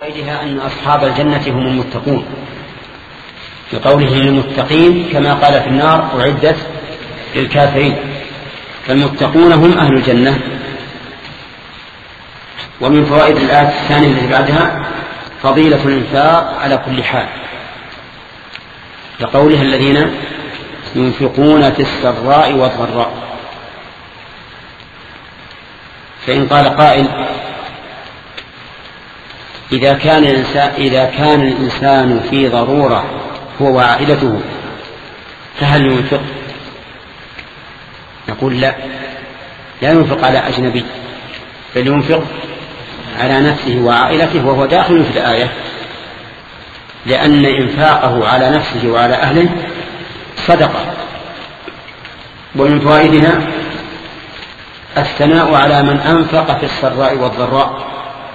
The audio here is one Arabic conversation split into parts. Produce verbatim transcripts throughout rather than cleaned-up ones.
فائدها أن أصحاب الجنة هم المتقون في قوله للمتقين كما قال في النار أعدت للكافرين، فالمتقون هم أهل الجنة. ومن فوائد الآية الثانية التي بعدها فضيلة الإنفاق على كل حال، لقولها الذين ينفقون في السراء والضراء. فإن قال قائل إذا كان الإنسان, إذا كان الإنسان في ضرورة هو وعائلته فهل ينفق؟ نقول لا، لا ينفق على أجنبي، بل ينفق على نفسه وعائلته، وهو داخل في الآية، لأن إنفاقه على نفسه وعلى أهله صدقة. ومن فوائدها الثناء على من أنفق في السراء والضراء،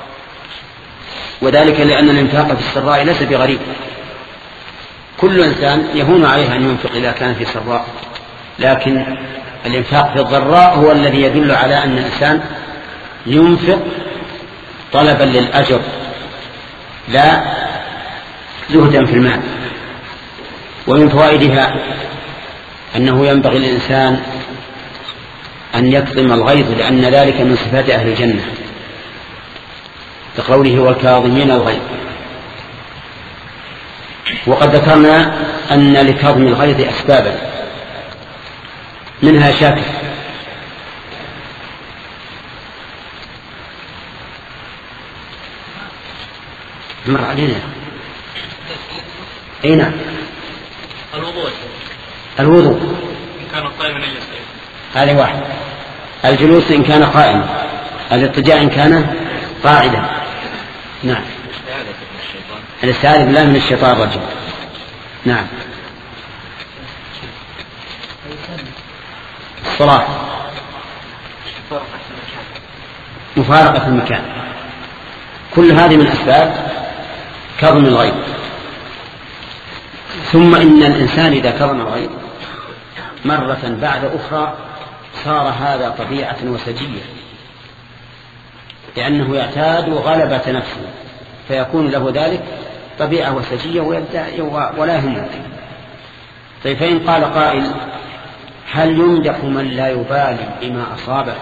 وذلك لأن الإنفاق في السراء ليس بغريب، كل إنسان يهون عليه أن ينفق إذا كان في سراء، لكن الإنفاق في الضراء هو الذي يدل على أن الإنسان ينفق طلبا للأجر لا زهدا في المال. ومن فوائدها أنه ينبغي للإنسان أن يكظم الغيظ، لأن ذلك من صفات أهل الجنة، بقوله والكاظمين الغيظ. وقد ذكرنا أن لكظم الغيظ أسبابا، منها شاكر، مر علينا أي نعم الوضوء الوضوء إن كان قائما يجلس، هذه واحد، الجلوس إن كان قائما، الاضطجاع إن كان قاعدا. نعم، الاستعاذة بالله من الشيطان الرجيم. نعم، الصلاة، مفارقة المكان، كل هذه من أسباب كظم الغيظ. ثم إن الإنسان إذا كظم الغيظ مرة بعد أخرى صار هذا طبيعة وسجية، لأنه يعتاد غلبة نفسه، فيكون له ذلك طبيعة وسجية ولا يهمه. طيب، فإن قال قائل هل يمدح من لا يبالي بما أصابه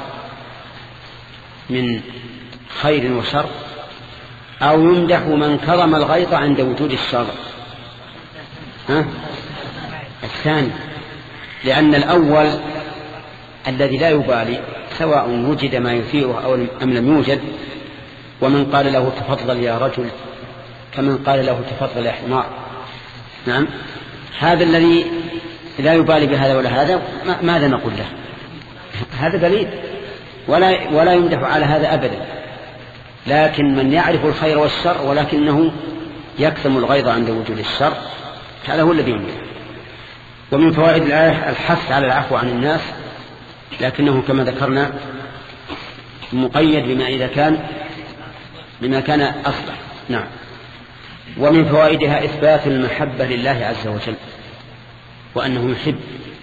من خير وشر، أو يمدح من كظم الغيظ عند وجود الشر؟ ها؟ الثاني، لأن الأول الذي لا يبالي سواء وجد ما يثيره أو أم لم يوجد، ومن قال له تفضل يا رجل كمن قال له تفضل يا حمار. نعم، هذا الذي لا يبالي بهذا ولا هذا ماذا نقول له؟ هذا دليل، ولا, ولا يمدح على هذا أبدا. لكن من يعرف الخير والشر ولكنه يكتم الغيظ عند وجود الشر، هذا هو الذي يمدح. ومن فوائد الآية الحث على العفو عن الناس، لكنه كما ذكرنا مقيد بما إذا كان بما كان أصلح. نعم. ومن فوائدها إثبات المحبة لله عز وجل، وأنه يحب.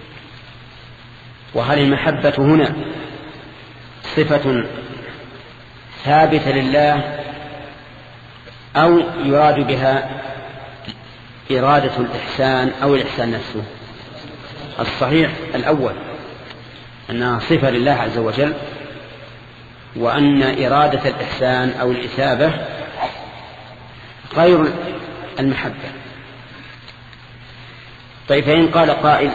وهل المحبة هنا صفة ثابتة لله أو يراد بها إرادة الإحسان أو الإحسان نفسه؟ الصحيح الأول، أنها صفة لله عز وجل، وأن إرادة الإحسان أو الإثابة غير المحبة. طيب، فإن قال قائل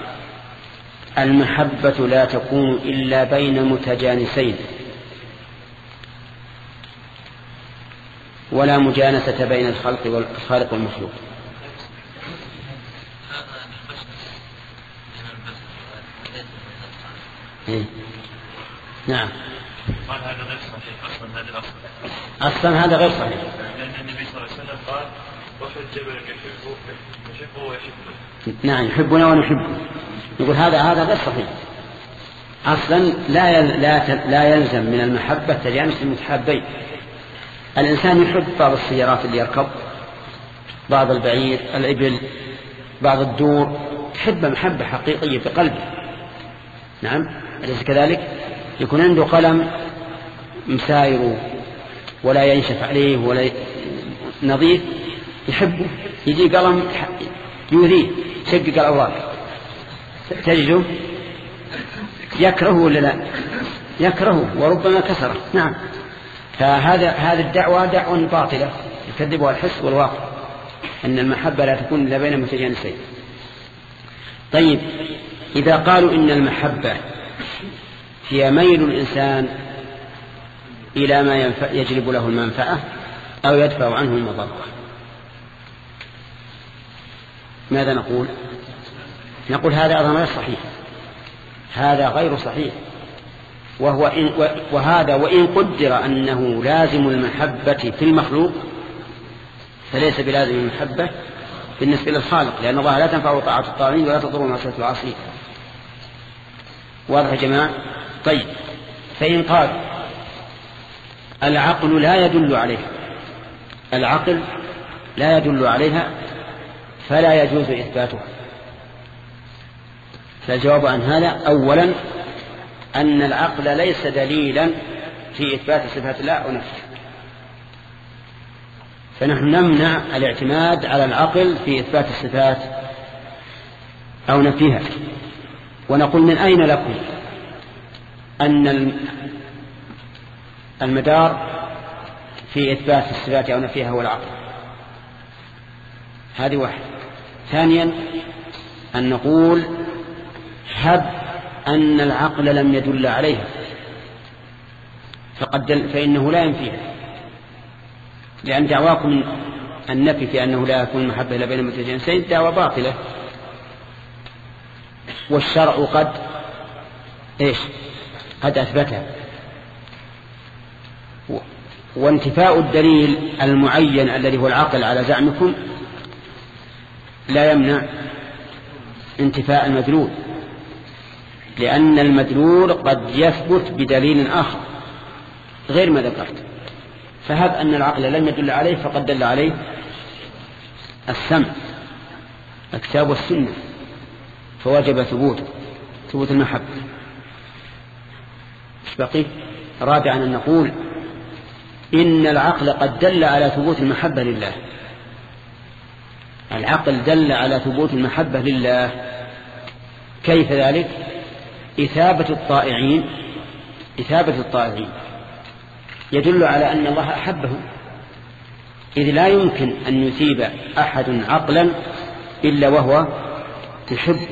المحبة لا تكون إلا بين متجانسين، ولا مجانسة بين الخلق والخالق والمخلوق. إيه؟ نعم، هذا غير صحيح أصلا، هذا الأصل أصلا هذا غير صحيح، لأن النبي صلى الله عليه وسلم قال وفي الجبل يحبه يحبه ويحبه. نعم، يحبنا ونحبه. يقول هذا هذا غير صحيح أصلا. لا لا لا يلزم من المحبة تجانس المتحابين. الإنسان يحب بعض السيارات اللي يركب، بعض البعير، الإبل، بعض الدور، تحب محبة حقيقية في قلبه. نعم، أليس كذلك؟ يكون عنده قلم مساير ولا ينشف عليه ولا نظيف يحبه، يجي قلم يؤذيه شقق الأوراق تجده يكرهه ولا لا؟ يكرهه وربما كسره. نعم. فهذا هذه الدعوة دعوة باطلة يكذبها الحس والواقع، أن المحبة لا تكون إلا بين متجانسين. طيب، إذا قالوا إن المحبة هي ميل الإنسان إلى ما يجلب له المنفعة أو يدفع عنه المضرة، ماذا نقول؟ نقول هذا أيضا غير صحيح، هذا غير صحيح. وهو إن وهذا وإن قدر أنه لازم المحبة في المخلوق فليس بلازم المحبة بالنسبة للخالق، لأن الله لا تنفع طاعة الطاغين ولا تضر معصية العاصين. واضح يا جماعة؟ طيب، فإن قال العقل لا يدل عليها، العقل لا يدل عليها فلا يجوز إثباتها. فالجواب عن هذا أولا أن العقل ليس دليلا في إثبات صفات الله أو نفسه، فنحن نمنع الاعتماد على العقل في إثبات الصفات أو نفيها. ونقول من أين لكم أن المدار في إثبات الصفات أو نفيها هو العقل؟ هذه واحد. ثانيا أن نقول هب أن العقل لم يدل عليها فقد دل فإنه لا ينفيها، لأن دعواكم النفي في أنه لا يكون محبة إلا بين متجانسين دعوة باطلة، والشرع قد إيش قد أثبتها. وانتفاء الدليل المعين الذي هو العقل على زعمكم لا يمنع انتفاء المدلول، لأن المدلول قد يثبت بدليل آخر غير ما ذكرت. فهب أن العقل لم يدل عليه فقد دل عليه السمع الكتاب والسنة، فوجب ثبوت ثبوت المحبة. مش بقي؟ رابعا أن نقول إن العقل قد دل على ثبوت المحبة لله، العقل دل على ثبوت المحبة لله. كيف ذلك؟ إثابة الطائعين إثابة الطائعين يدل على أن الله أحبه، إذ لا يمكن أن يثيب أحد عقلا إلا وهو يحب،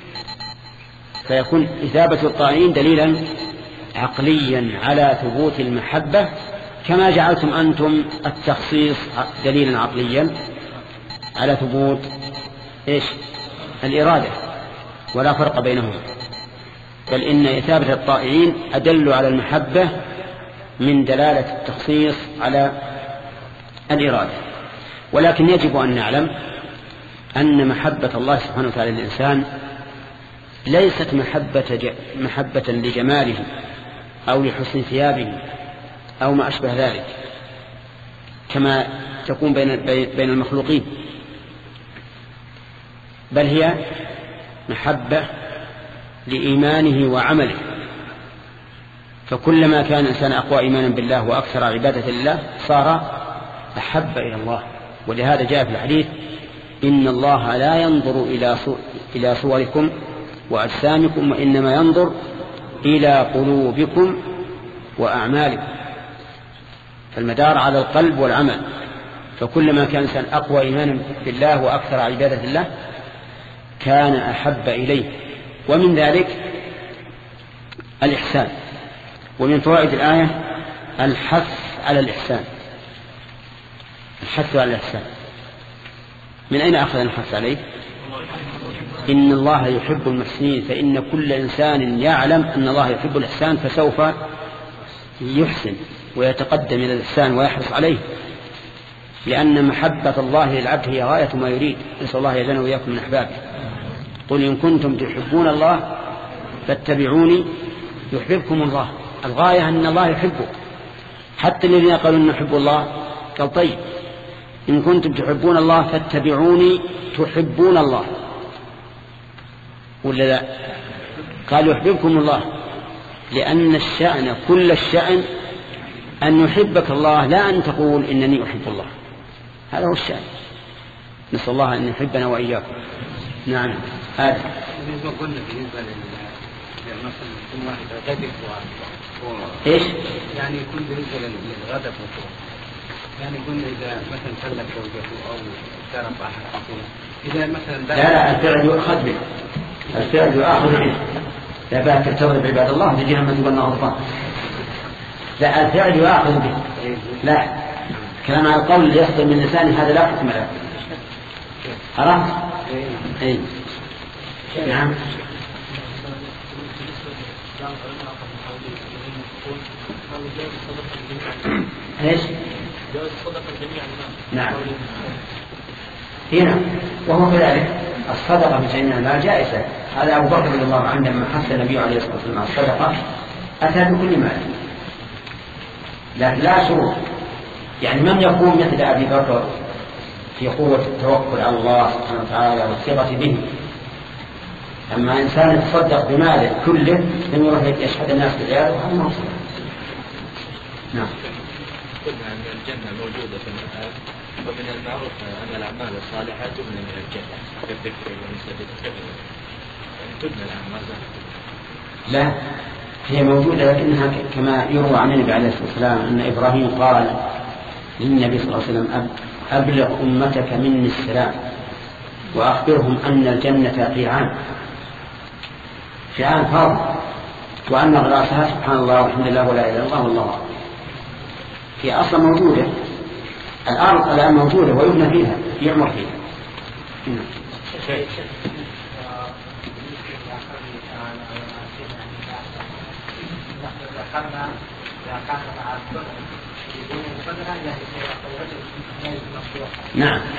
فيكون إثابة الطائعين دليلا عقليا على ثبوت المحبة، كما جعلتم أنتم التخصيص دليلا عقليا على ثبوت إيش الإرادة، ولا فرق بينهما، بل إن إثابة الطائعين أدل على المحبة من دلالة التخصيص على الإرادة. ولكن يجب أن نعلم أن محبة الله سبحانه وتعالى للإنسان ليست محبة, محبة لجماله أو لحسن ثيابه أو ما أشبه ذلك كما تكون بين, بين المخلوقين، بل هي محبة لإيمانه وعمله. فكلما كان الإنسان أقوى إيمانا بالله وأكثر عبادة لله صار أحب إلى الله. ولهذا جاء في الحديث إن الله لا ينظر إلى صوركم وأجسامكم وإنما ينظر إلى قلوبكم وأعمالكم، فالمدار على القلب والعمل. فكلما كان الإنسان أقوى إيمانا بالله وأكثر عبادة الله كان أحب إليه. ومن ذلك الإحسان. ومن فوائد الآية الحث على الإحسان، الحث على الإحسان. من أين أخذ الحث عليه؟ إن الله يحب المحسنين، فإن كل إنسان يعلم أن الله يحب الإحسان فسوف يحسن ويتقدم إلى الإحسان ويحرص عليه، لأن محبة الله للعبد هي غاية ما يريد. نسأل الله يجعلنا وإياكم من أحبابه. قل إن كنتم تحبون الله فاتبعوني يحببكم الله. الغاية أن الله يحبه. حتى الذين قالوا إن نحب الله قال طيب إن كنتم تحبون الله فاتبعوني تحبون الله ولا لا؟ قالوا يحببكم الله، لأن الشأن كل الشأن أن يحبك الله، لا أن تقول إنني أحب الله. هذا هو الشأن. نسأل الله أن يحبنا وإياكم. نعم. هذا بالنسبة قلنا بالنسبة للمثل يكون واحد غدف و... إيش؟ يعني يكون بالنسبة للغدف والطرق، يعني قلنا إذا مثلا سلك زوجته أو اقترب أحد حقوقه، إذا مثلا لا لا الفعل يؤخذ به، الفعل يؤخذ به. لا بأس تضرب عباد الله تجينا ما تقولنا غضبان. لا الفعل يؤخذ به. لا كلام على القول اللي يصدر من لسانه هذا لا حكم له. عرفت؟ اي نعم. ايش؟ نعم هنا وهو كذلك الصدقة بجميع المال جائزة. هذا أبو بكر رضي الله عنه لما حث النبي عليه الصلاة والسلام على الصدقة أتى بكل مال، لكن لا شروط. يعني من يكون مثل أبي بكر في قوة التوكل على الله سبحانه وتعالى والثقة به. أما إنسان يتصدق بماله كله ثم يروح يشهد الناس بالعيال وهذا ما هو صحيح. نعم. قلنا أن الجنة موجودة في المآب، ومن المعروف أن الأعمال الصالحة تبنى من الجنة كالذكر والنسبة كذا. تبنى الأعمال لا هي موجودة لكنها كما يروى عن النبي عليه الصلاة والسلام أن إبراهيم قال للنبي صلى الله عليه وسلم أبلغ أمتك مني السلام وأخبرهم أن الجنة قيعان قيعان فاضل، وأن غراسها سبحان الله والحمد لله ولا إله إلا الله والله أكبر. هي أصلا موجودة، الأرض الآن موجودة ويبنى فيها يعمر فيها. نعم.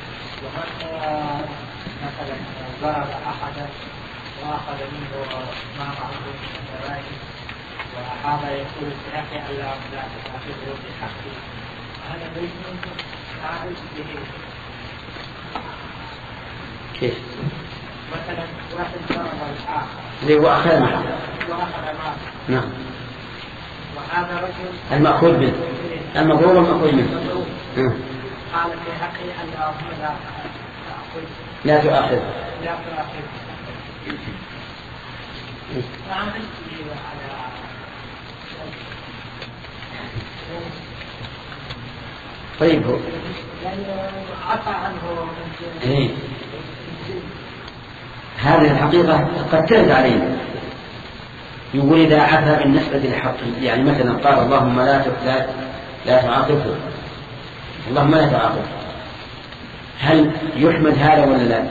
مثلا ضرب أحدا وأخذ منه ما معه من الجرائم وهذا يقول السلاحي ألا لا تأخذه بحقه، هذا ليس فاعل به. كيف؟ مثلا واحد ضرب الآخر اللي هو أخذ معه وأخذ معه. نعم. وهذا رجل المأخوذ منه المضروب المأخوذ منه قال في حقه ألا لا تأخذ لا تؤاخذ لا تأخذ. طيب هو يعني عفى عنه إيه. هذه الحقيقة قد ترد علينا. يقول إذا عفى بالنسبة للحق، يعني مثلا قال اللهم لا لا لا تعاقبه، اللهم لا تعاقبه، هل يحمد هذا ولا لا؟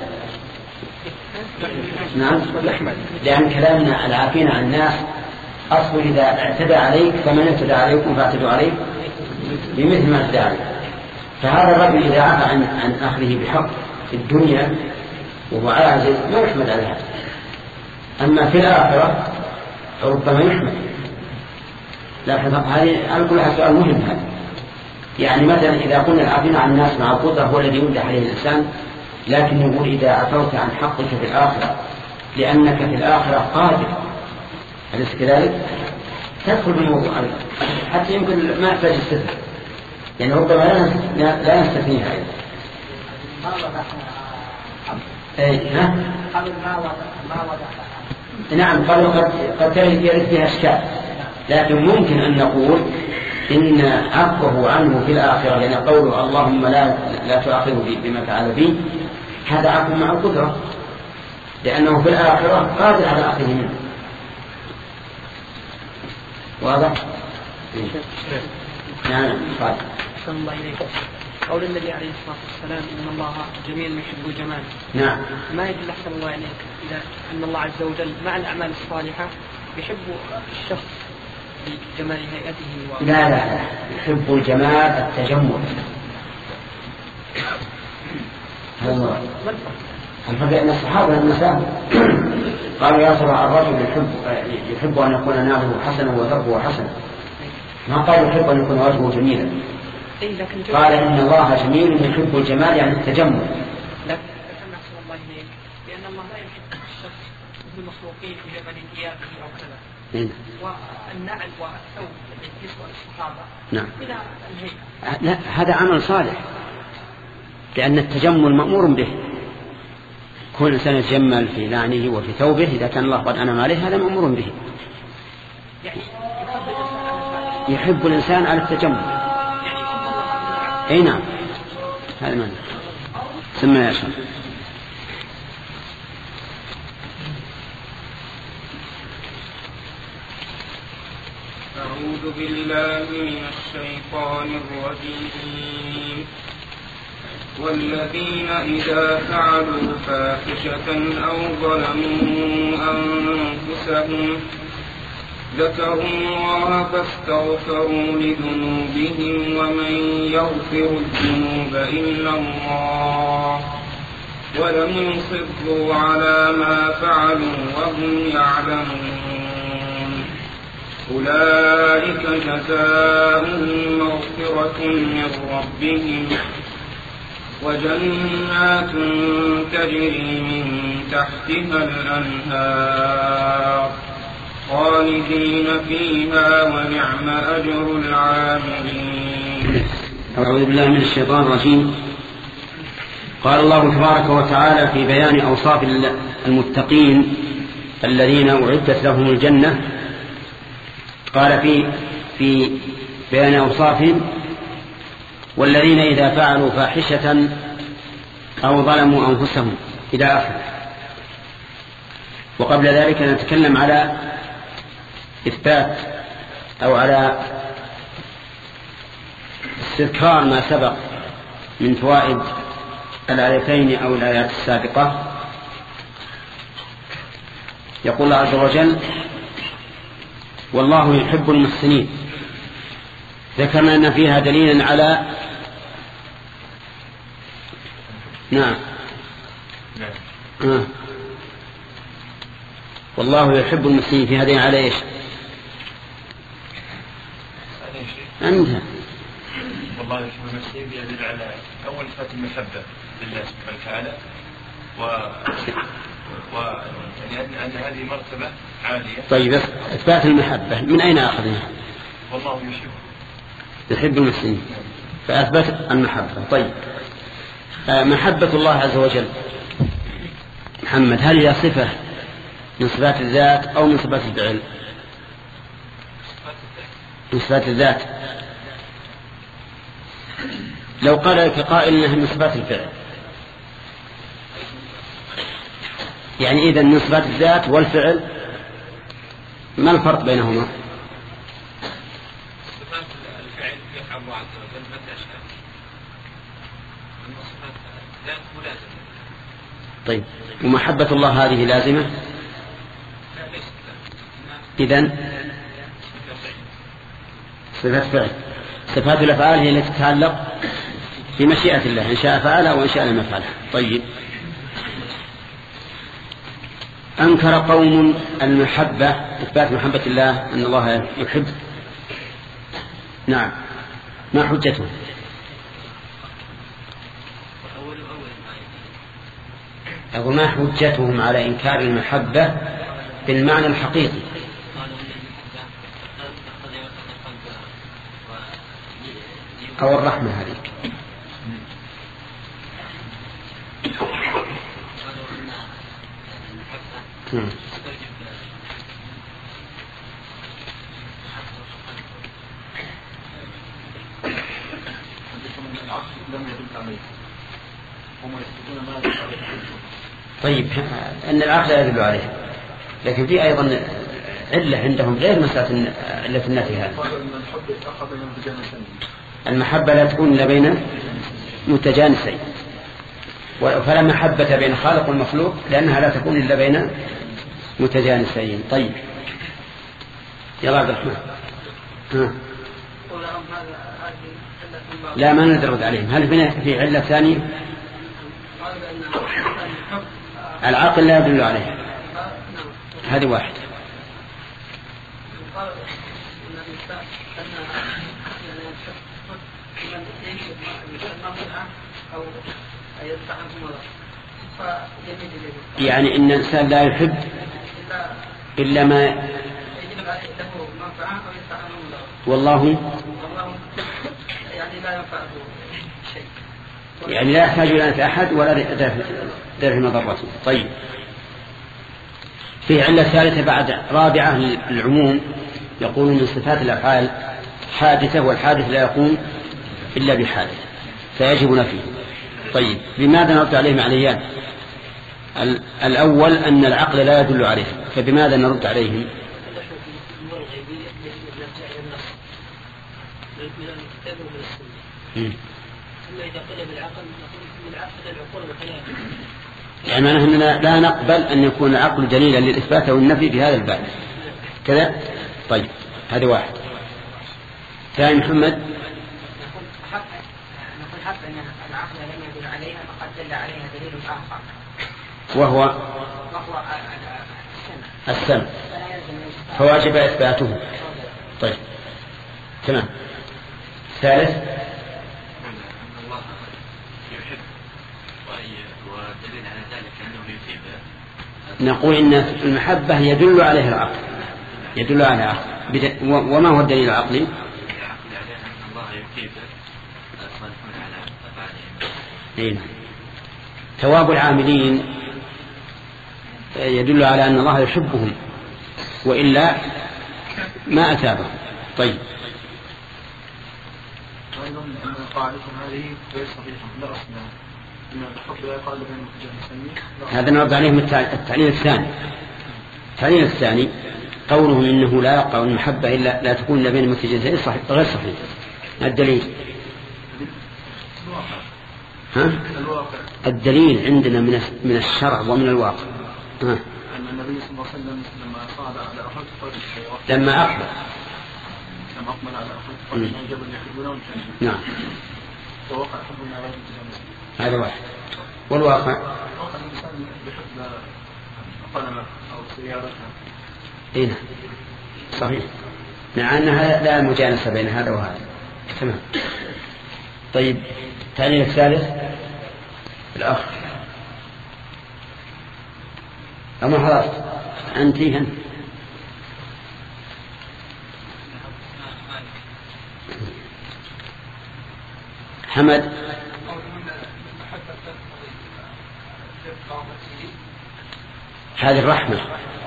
نعم يحمد، لأن كلامنا العافين عن الناس أصل إذا اعتدى عليك فمن اعتدى عليكم فاعتدوا عليه بمثل ما اعتدى عليك. فهذا الرجل إذا عفى عن عن أخذه بحق في الدنيا وهو عاجز ما يحمد على هذا. أما في الآخرة ربما يحمد. لاحظ هذه على كل حال سؤال مهم هذا. يعني مثلا إذا قلنا العافين عن الناس مع القدرة هو الذي يمدح عليه الإنسان، لكن يقول إذا عفوت عن حقك في الآخرة لأنك في الآخرة قادر، أليس كذلك؟ تدخل بالموضوع حتى يمكن ما يحتاج الستر، يعني ربما لا نستثنيها أيضا. أي ها؟ قبل ما وضع ما وضع نعم قبل قد قد يرد فيها أشكال، لكن ممكن أن نقول إن عفوه عنه في الآخرة، لأن يعني قوله اللهم لا لا تؤاخذه بما فعل بي هذا عفو مع القدرة، لأنه في الآخرة قادر على أخذه منه. واضح؟ نعم قال أحسن الله إليكم. قول النبي عليه الصلاة والسلام إن الله جميل يحب الجمال، نعم ما يدل أحسن الله إليك إذا أن الله عز وجل مع الأعمال الصالحة يحب الشخص بجمال هيئته و... لا لا لا يحب الجمال التجمل. هذا الفرق بين الصحابة والنساء. قالوا يا ترى الرجل يحب يحب أن يكون نابه حسنا وثوبه حسنا، ما قال يحب أن يكون وجهه جميلا. قال إن الله جميل يحب الجمال يعني التجمل. لكن أحسن الله إليك لأن الله لا يحب الشخص بالمخلوقين بجمال ثيابه أو كذا، والنعل والثوب بالنسبة للصحابة نعم إلى الهيئة. لا هذا عمل صالح، لأن التجمل مأمور به. كل إنسان يتجمل في لعنه وفي ثوبه إذا كان الله قد أنعم عليه هذا مأمور به. يحب الإنسان على التجمل. أي نعم هذا معنى. سمى يا شيخ. أعوذ بالله من الشيطان الرجيم. والذين إذا فعلوا فاحشة أو ظلموا أنفسهم ذكروا الله فاستغفروا لذنوبهم ومن يغفر الذنوب إلا الله ولم يصروا على ما فعلوا وهم يعلمون أولئك جزاؤهم مغفرة من ربهم وجنات تجري من تحتها الأنهار خالدين فيها ونعم أجر العاملين. أعوذ بالله من الشيطان الرجيم. قال الله تبارك وتعالى في بيان أوصاف المتقين الذين أعدت لهم الجنة، قال في في بيان أوصافهم: والذين إذا فعلوا فاحشة أو ظلموا أنفسهم إلى آخره. وقبل ذلك نتكلم على إثبات أو على استذكار ما سبق من فوائد الآيتين أو الآيات السابقة. يقول الله عز وجل: والله يحب المحسنين. ذكرنا أن فيها دليلا على نعم آه. والله يحب المحسنين في هذين على إيش؟ عندها والله يحب المحسنين يدل على أول صفة المحبة لله سبحانه وتعالى، و و يعني أن هذه مرتبة عالية. طيب إثبات المحبة من أين أخذنا؟ والله يحب يحب المحسنين فأثبت المحبة. طيب محبة الله عز وجل محمد هل هي صفة من صفات الذات أو من صفات الفعل؟ من صفات الذات. لو قال لك قائل إنها من صفات الفعل، يعني إذن من صفات الذات والفعل ما الفرق بينهما؟ صفات الفعل يفعل الله عز وجل متى شاء، أما صفات الذات ملازمة. طيب ومحبة الله هذه لازمة؟ إذن صفات فعل. صفات الأفعال هي التي تتعلق بمشيئة الله، إن شاء فعلها وإن شاء لم يفعلها. طيب أنكر قوم المحبة، إثبات محبة الله أن الله يحب. نعم ما حجتهم؟ أقول ما حجتهم على إنكار المحبة بالمعنى الحقيقي؟ أو الرحمة هذيك. نعم. طيب أن العقل لا يدل عليه، لكن في أيضا علة عندهم غير مسألة علة النفي. هذا المحبة لا تكون إلا بين متجانسين، فلا محبة بين خالق والمخلوق لأنها لا تكون إلا بين متجانسين. طيب يلا عبد الرحمن. ها. لا ما ندرد عليهم. هل في علة ثانية؟ العقل لا يدل عليه، هذه واحدة. يعني إن الإنسان لا يحب إلا ما والله يعني لا ينفعه شيء. يعني لا يحتاج إلى نفع أحد ولا درء مضرته. طيب، في علة ثالثة بعد رابعة للعموم، يقول من صفات الأفعال حادثة، والحادث لا يقوم إلا بحادث فيجب نفيه. طيب، بماذا نرد عليهم عليان؟ الأول أن العقل لا يدل عليه، فبماذا نرد عليهم؟ يعني معناه أننا لا نقبل أن يكون العقل دليلا للإثبات أو النفي في هذا الباب كذا. طيب، هذا واحد. ثاني محمد، نقول حتى أن العقل لم يدل عليها فقد دل عليها دليل آخر وهو وهو السمع، فواجب إثباته. طيب، تمام. ثالث، نقول إن المحبة يدل عليها العقل، يدل عليها العقل. وما هو الدليل العقلي؟ ثواب العاملين يدل على أن الله يحبهم، وإلا ما أثابهم. طيب، أيضا أن قاعدتكم هذه غير صحيحة، لا أصلا إن الحب لا يقال بين المتجانسين. هذا نرد عليهم التعليل الثاني. التعليل الثاني قولهم إنه لا يقع المحبة إلا لا تكون بين المتجانسين صحيح غير صحيح. الدليل ها؟ الدليل عندنا من من الشرع ومن الواقع. ها؟ أن النبي صلى الله عليه وسلم لما صعد على أحد لما أقبل لما أقبل على أحد قال إن جبل يحبونه الجنة. نعم، ووقع حبنا على المتجانسين. هذا واحد. والواقع وقع الإنسان بحب قلمه أو سيارته. إيه، صحيح، مع أنها لا مجانسة بين هذا وهذا. تمام. طيب، التعليل الثالث الأخ أما خلاص أنت هن حمد. هذه الرحمة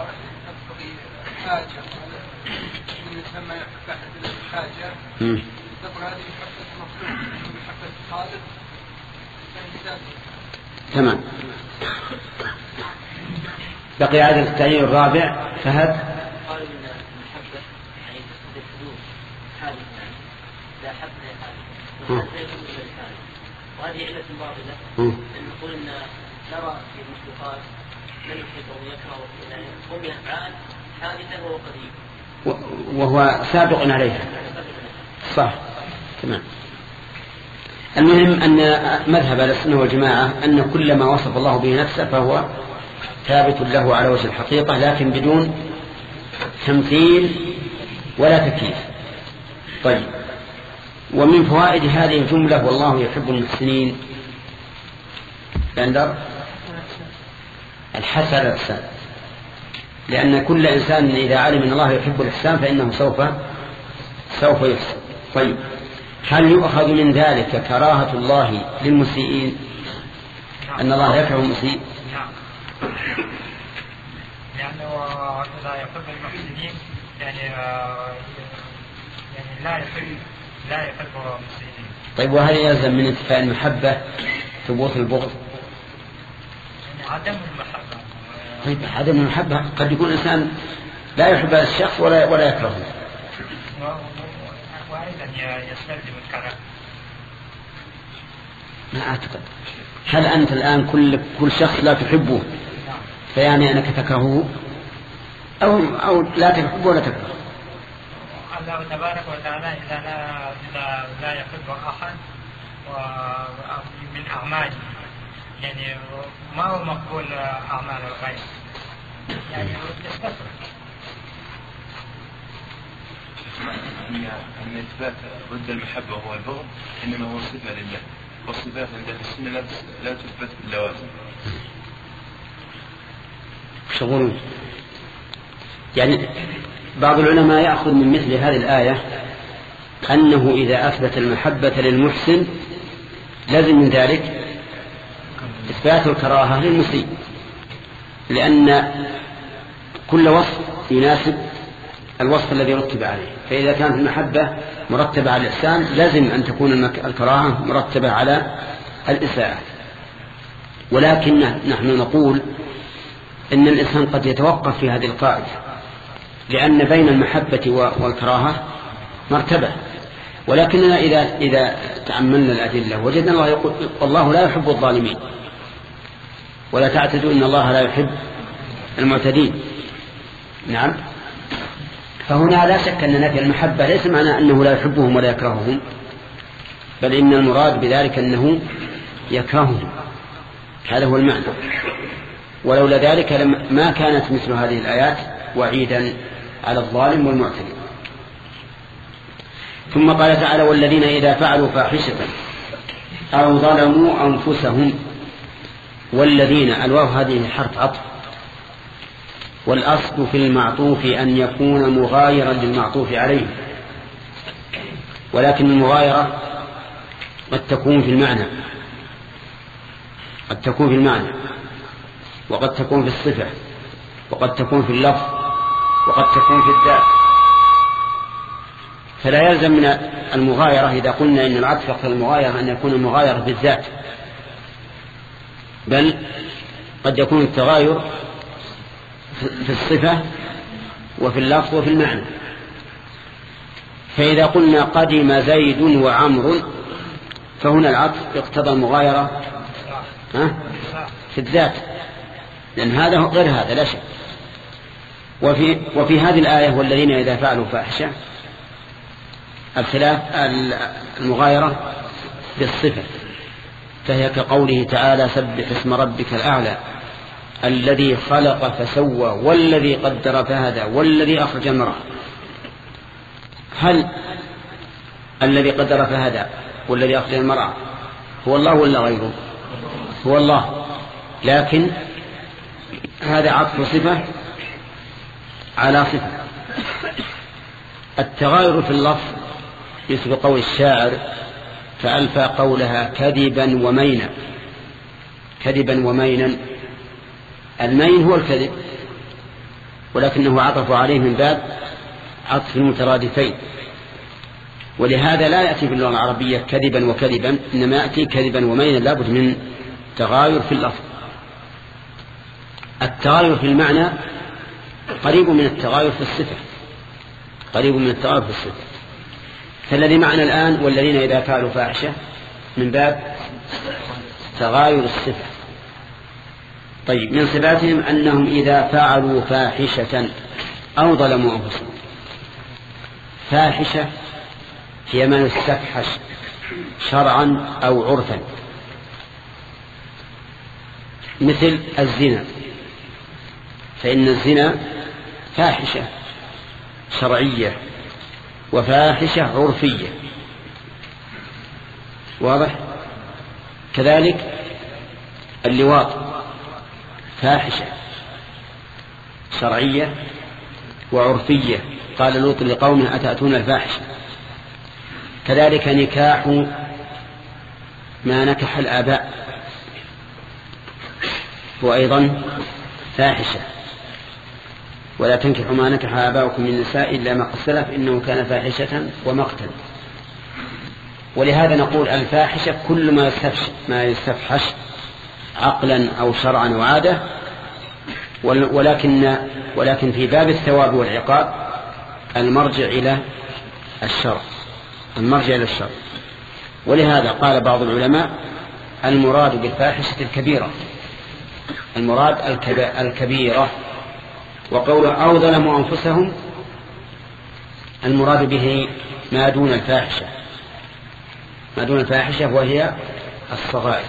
مم. تمام. بقي هذا التعليل الرابع. فهد. قالوا ان المحبه يعني تصدق حدود حادثه لا حبه حادثه وهذه عله باطله. نقول ان نرى في المخلوقات من يحب ويكره هم افعال حادثه وهو قديم وهو سابق عليها. صح، تمام. المهم أن مذهب السنة والجماعة أن كل ما وصف الله به نفسه فهو ثابت له على وجه الحقيقة، لكن بدون تمثيل ولا تكييف. طيب، ومن فوائد هذه الجملة والله يحب المحسنين بندر الحسن الإحسان، لأن كل إنسان إذا علم أن الله يحب الإحسان فإنه سوف سوف يحسن. طيب، هل يؤخذ من ذلك كراهة الله للمسيئين؟ أن الله يكره المسيء؟ نعم، لأنه لا يحب المحسنين، يعني يعني لا يحب لا يحب المسيئين. طيب، وهل يلزم من انتفاء المحبة ثبوت البغض؟ يعني عدم المحبة. طيب، عدم المحبة قد يكون إنسان لا يحب هذا الشخص ولا ولا يكرهه. وأيضا يستلزم الكراهة. ما أعتقد. هل أنت الآن كل كل شخص لا تحبه فيعني أنك تكرهه، أو أو لا تحبه ولا تكرهه؟ الله تبارك وتعالى إذا لا إذا لا يحب أحد من أعماله، يعني ما هو مقبول أعمال الغير، يعني يستفرد. أن إثبات ضد المحبة وهو البغض إنما هو صفة لله، والصفات عند السنة لا تثبت باللوازم. شغلون. يعني بعض العلماء يأخذ من مثل هذه الآية أنه إذا أثبت المحبة للمحسن لازم من ذلك إثبات الكراهة للمسيء، لأن كل وصف يناسب الوصف الذي رتب عليه. فإذا كانت المحبة مرتبة على الإحسان لازم أن تكون الكراهة مرتبة على الإساءة. ولكن نحن نقول إن الإنسان قد يتوقف في هذه القاعدة، لأن بين المحبة والكراهة مرتبة. ولكننا إذا, إذا تأملنا الأدلة وجدنا الله يقول الله لا يحب الظالمين، ولا تعتدوا إن الله لا يحب المعتدين. نعم. فهنا لا شك أن نفي المحبة ليس معنى أنه لا يحبهم ولا يكرههم، بل إن المراد بذلك أنه يكرههم، هذا هو المعنى. ولولا ذلك ما كانت مثل هذه الآيات وعيدا على الظالم والمعتدي. ثم قال تعالى والذين إذا فعلوا فاحشة أو ظلموا أنفسهم. والذين الواو هذه حرف عطف، والأصل في المعطوف أن يكون مغايرا للمعطوف عليه، ولكن المغايرة قد تكون في المعنى قد تكون في المعنى وقد تكون في الصفة وقد تكون في اللفظ وقد تكون في الذات. فلا يلزم من المغايرة إذا قلنا إن العطف يقتضي المغايرة أن يكون المغايرة بالذات، بل قد يكون التغاير في الصفة وفي اللفظ وفي المعنى. فإذا قلنا قدم زيد وعمر فهنا العطف يقتضى المغايرة في الذات، لأن هذا غير هذا لا شك. وفي, وفي هذه الآية والذين إذا فعلوا فاحشة الخلاف المغايرة بالصفة، فهي كقوله تعالى سبح اسم ربك الأعلى الذي خلق فسوى والذي قدر فهدى والذي أخرج المرعى. هل الذي قدر فهدى والذي أخرج المرعى هو الله ولا غيره؟ هو الله، لكن هذا عطف صفة على صفة. التغاير في اللفظ مثل قول الشاعر فألفى قولها كذبا ومينا. كذبا ومينا، المين هو الكذب، ولكنه عطف عليه من باب عطف المترادفين، ولهذا لا يأتي باللغة العربية كذبا وكذبا، إنما يأتي كذبا ومينا، لابد من تغاير في اللفظ. التغاير في المعنى قريب من التغاير في الصفة قريب من التغاير في الصفة فالذي معنا الآن والذين إذا فعلوا فاحشة من باب تغاير الصفة. طيب، من صفاتهم أنهم إذا فعلوا فاحشة أو ظلموا أنفسهم. فاحشة هي ما يستفحش شرعا أو عرفا، مثل الزنا، فإن الزنا فاحشة شرعية وفاحشة عرفية، واضح؟ كذلك اللواط فاحشة شرعية وعرفية، قال لوط لقومه أتأتون الفاحشة. كذلك نكاح ما نكح الآباء هو أيضا فاحشة، ولا تنكحوا ما نكح آباؤكم من النساء إلا ما قد سلف إنه كان فاحشة ومقتا. ولهذا نقول الفاحشة كل ما يستفحش, ما يستفحش عقلا أو شرعا وعادة، ولكن, ولكن في باب الثواب والعقاب المرجع إلى الشرع المرجع إلى الشرع. ولهذا قال بعض العلماء المراد بالفاحشة الكبيرة المراد الكبيرة وقوله أو ظلموا أنفسهم المراد به ما دون الفاحشة ما دون الفاحشة وهي الصغائر.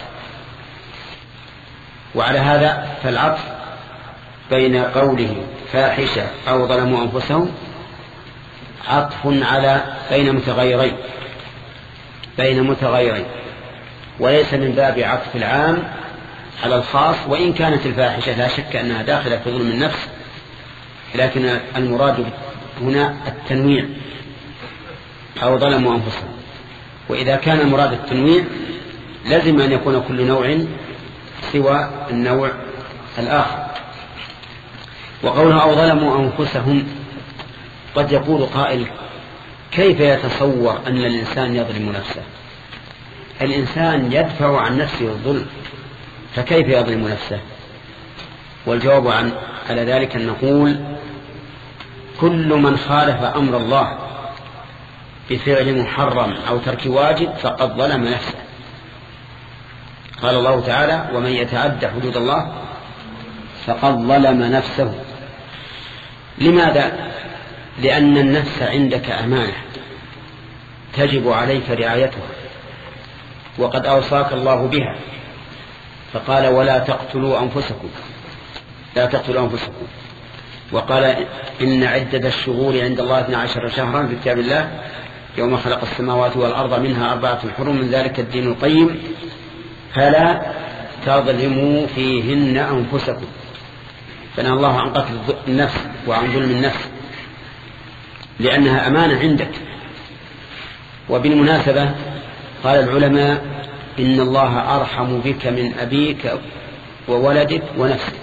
وعلى هذا فالعطف بين قوله فاحشة أو ظلموا أنفسهم عطف على بين متغيرين بين متغيرين وليس من باب عطف العام على الخاص، وإن كانت الفاحشة لا شك أنها داخلة في ظلم النفس، لكن المراد هنا التنويع أو ظلموا أنفسهم. وإذا كان المراد التنويع لازم أن يكون كل نوع سوى النوع الآخر. وقوله أو ظلموا أنفسهم، قد يقول قائل كيف يتصور أن الإنسان يظلم نفسه؟ الإنسان يدفع عن نفسه الظلم، فكيف يظلم نفسه؟ والجواب عن على ذلك أن نقول كل من خالف أمر الله بفعل محرم أو ترك واجب فقد ظلم نفسه. قال الله تعالى ومن يتعد حدود الله فقد ظلم نفسه. لماذا؟ لأن النفس عندك أمانة تجب عليك رعايتها، وقد أوصاك الله بها، فقال ولا تقتلوا أنفسكم لا تقتلوا أنفسكم وقال إن عدة الشهور عند الله اثنا عشر شهرا في كتاب الله يوم خلق السماوات والأرض منها أربعة حرم من ذلك الدين القيم فلا تظلموا فيهن أنفسكم. فنهى الله عن قتل النفس وعن ظلم النفس لأنها أمانة عندك. وبالمناسبة قال العلماء إن الله أرحم بك من أبيك وولدك ونفسك،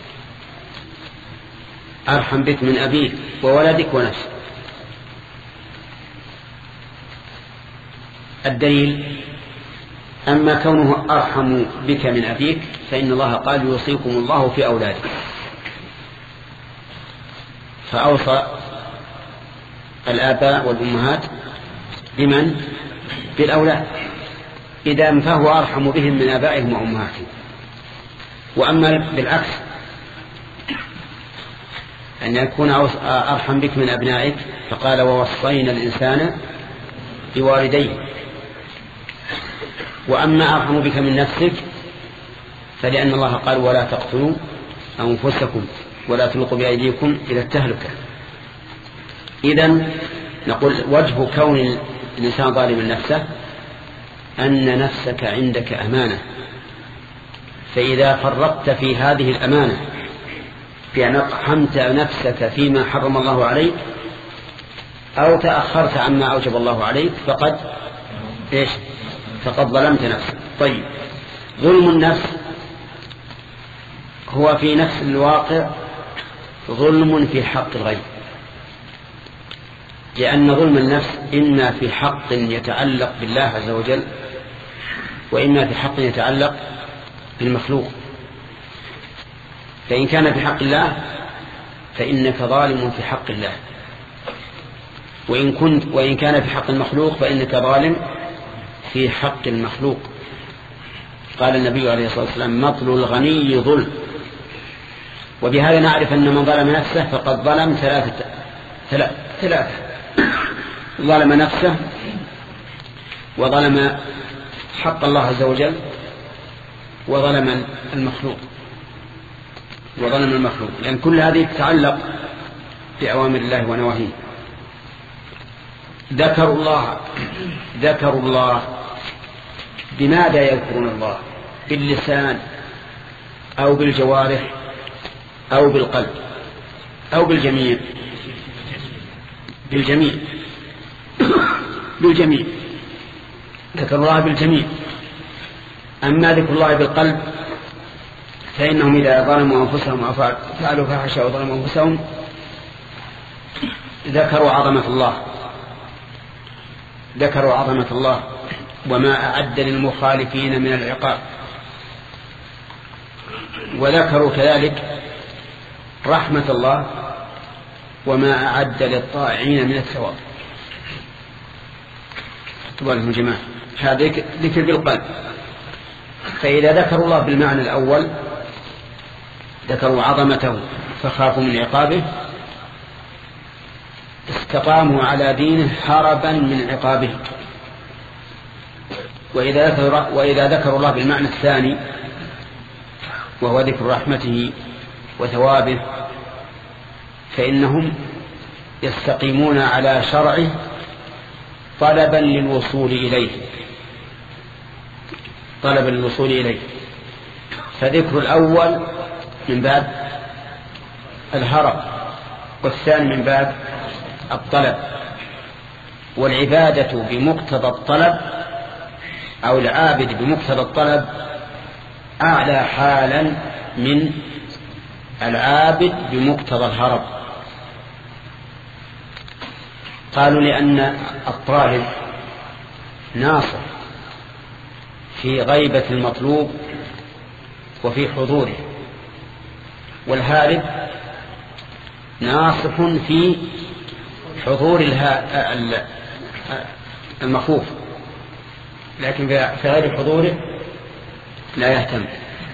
أرحم بك من أبيك وولدك ونفسك. الدليل أما كونه أرحم بك من أبيك فإن الله قال يوصيكم الله في أولادكم، فأوصى الآباء والأمهات بمن؟ بالأولاد، إذا فهو أرحم بهم من آبائهم وأمهاتهم. وأما بالعكس أن يكون أرحم بك من أبنائك فقال ووصينا الإنسان بوالديه. وأما أرحم بك من نفسك فلأن الله قال ولا تقتلوا أنفسكم ولا تلقوا بأيديكم إلى التهلكة. إذن نقول وجه كون الإنسان ظالم نفسه أن نفسك عندك أمانة، فإذا فرطت في هذه الأمانة بأن أقحمت نفسك فيما حرم الله عليك أو تأخرت عما أوجب الله عليك فقد إيش؟ فقد ظلمت نفسك. طيب، ظلم النفس هو في نفس الواقع ظلم في حق الغير، لأن ظلم النفس إما في حق يتعلق بالله عز وجل وإما في حق يتعلق بالمخلوق. فإن كان في حق الله فإنك ظالم في حق الله، وإن, كنت وإن كان في حق المخلوق فإنك ظالم في حق المخلوق. قال النبي عليه الصلاة والسلام مطل الغني ظلم. وبهذا نعرف أن من ظلم نفسه فقد ظلم ثلاثة ثلاثة ظلم نفسه وظلم حق الله عز وجل وظلم المخلوق وظلم المخلوق لأن كل هذه تتعلق بأوامر الله ونواهيه. ذكروا الله ذكروا الله بماذا يذكرون الله؟ باللسان أو بالجوارح أو بالقلب أو بالجميع؟ بالجميع بالجميع ذكر الله بالجميع. أما ذكر الله بالقلب فإنهم إذا ظلموا أنفسهم وفعلوا فاحشة وظلموا أنفسهم ذكروا عظمة الله ذكروا عظمة الله وما أعد للمخالفين من العقاب، وذكروا كذلك رحمة الله وما أعد للطائعين من الثواب. تبالهم جماعة، هذا ذكر بالقلب. فإذا ذكروا الله بالمعنى الأول ذكروا عظمته فخافوا من عقابه استقاموا على دينه هربا من عقابه. وإذا ذكر وإذا ذكروا الله بالمعنى الثاني وهو ذكر رحمته وثوابه فإنهم يستقيمون على شرعه طلبا للوصول إليه طلبا للوصول إليه. فذكر الأول من باب الهرب والثاني من باب الطلب. والعبادة بمقتضى الطلب أو العابد بمقتضى الطلب أعلى حالا من العابد بمقتضى الهرب. قالوا لأن الطالب ناصر في غيبة المطلوب وفي حضوره، والهارب ناصح في حضور المخوف، لكن في غير حضوره لا يهتم.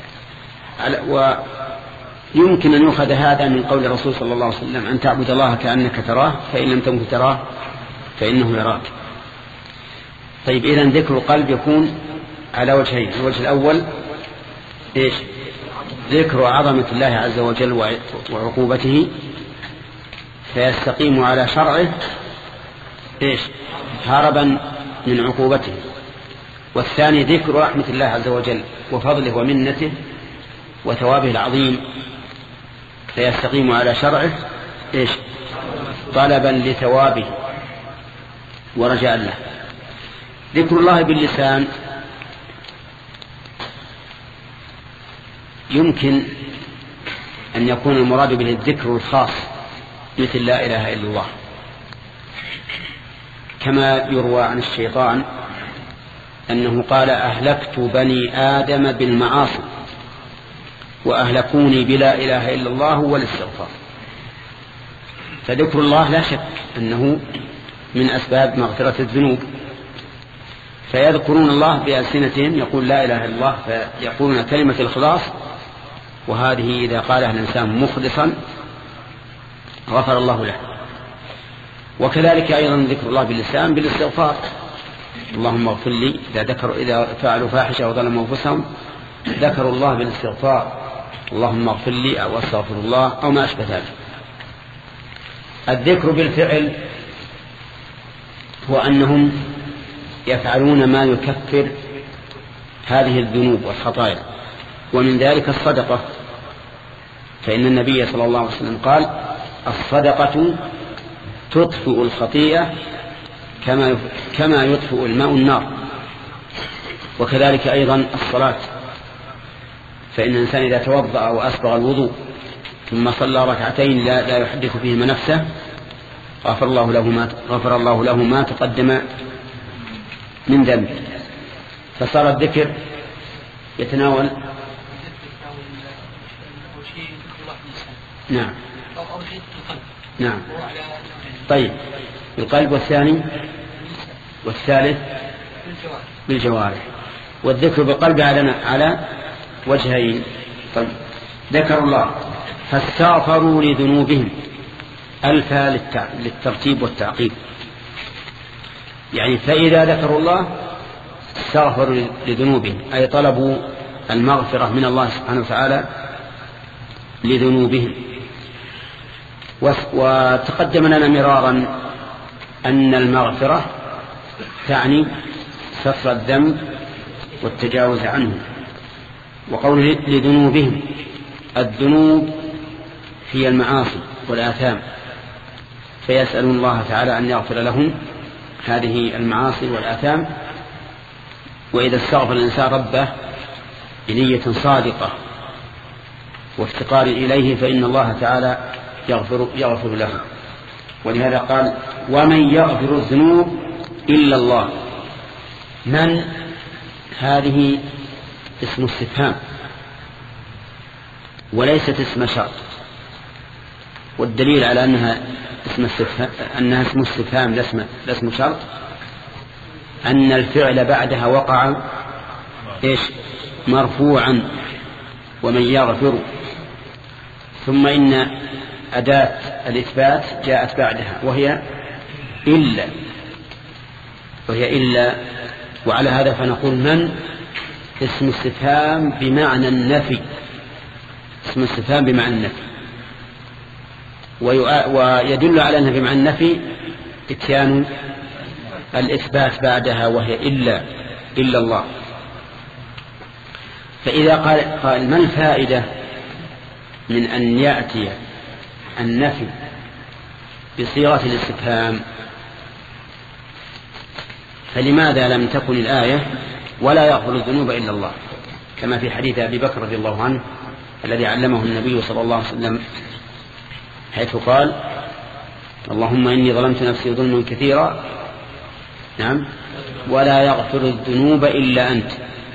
ويمكن أن يؤخذ هذا من قول الرسول صلى الله عليه وسلم: أن تعبد الله كأنك تراه فإن لم تكن تراه فإنه يراك. طيب، إذن ذكر القلب يكون على وجهين. الوجه الأول إيش؟ ذكر عظمة الله عز وجل وعقوبته فيستقيم على شرعه إيش؟ هربا من عقوبته. والثاني ذكر رحمة الله عز وجل وفضله ومنته وثوابه العظيم فيستقيم على شرعه إيش؟ طلبا لثوابه ورجاء له. ذكر الله باللسان يمكن أن يكون المراد به الذكر الخاص مثل لا إله إلا الله، كما يروى عن الشيطان أنه قال: أهلكت بني آدم بالمعاصي وأهلكوني بلا إله إلا الله والاستغفار. فذكر الله لا شك أنه من أسباب مغفرة الذنوب، فيذكرون الله بألسنتهم، يقول لا إله إلا الله، فيقولون كلمة الإخلاص، وهذه إذا قالها الإنسان مخلصا غفر الله له. وكذلك أيضا ذكر الله باللسان بالاستغفار: اللهم اغفر لي. إذا ذكر إذا فعلوا فاحشة وظلموا أنفسهم ذكروا الله بالاستغفار: اللهم اغفر لي، أو أستغفر الله، أو ما أشبه ذلك. الذكر بالفعل هو أنهم يفعلون ما يكفر هذه الذنوب والخطايا، ومن ذلك الصدقة، فإن النبي صلى الله عليه وسلم قال: الصدقة تطفئ الخطيئة كما كما يطفئ الماء النار. وكذلك أيضا الصلاة، فإن الإنسان إذا توضأ وأسبغ الوضوء ثم صلى ركعتين لا, لا يحدث فيهما نفسه غفر الله له ما غفر الله له ما تقدم من ذنبه. فصار الذكر يتناول نعم نعم طيب بالقلب، والثاني والثالث بالجوارح. والذكر بالقلب على على وجهين. طيب، ذكر الله فاستغفروا لذنوبهم، ألفا للترتيب والتعقيب، يعني فإذا ذكروا الله استغفروا لذنوبهم، أي طلبوا المغفرة من الله سبحانه وتعالى لذنوبهم. وتقدم لنا مرارا أن المغفرة تعني ستر الذنب والتجاوز عنه. وقوله لذنوبهم، الذنوب هي المعاصي والآثام، فيسألون الله تعالى أن يغفر لهم هذه المعاصي والآثام. وإذا استغفر الإنسان ربه بنية صادقة وافتقار إليه فإن الله تعالى يغفر, يغفر له. ولهذا قال: ومن يغفر الذنوب إلا الله. من هذه اسم استفهام وليست اسم شرط، والدليل على أنها اسم استفهام أنها اسم استفهام لا اسم شرط أن الفعل بعدها وقع إيش؟ مرفوعا، ومن يغفر، ثم إن أداة الإثبات جاءت بعدها وهي إلا وهي إلا وعلى هذا فنقول من اسم استفهام بمعنى النفي، اسم استفهام بمعنى النفي. ويدل على أنه بمعنى النفي اتيان الإثبات بعدها وهي إلا إلا الله. فإذا قال قال ما الفائدة من أن يأتي النفي بصيغة الاستفهام؟ فلماذا لم تكن الآية ولا يغفر الذنوب إلا الله، كما في حديث أبي بكر رضي الله عنه الذي علمه النبي صلى الله عليه وسلم حيث قال: اللهم إني ظلمت نفسي ظلما كثيرا، نعم، ولا يغفر الذنوب إلا أنت.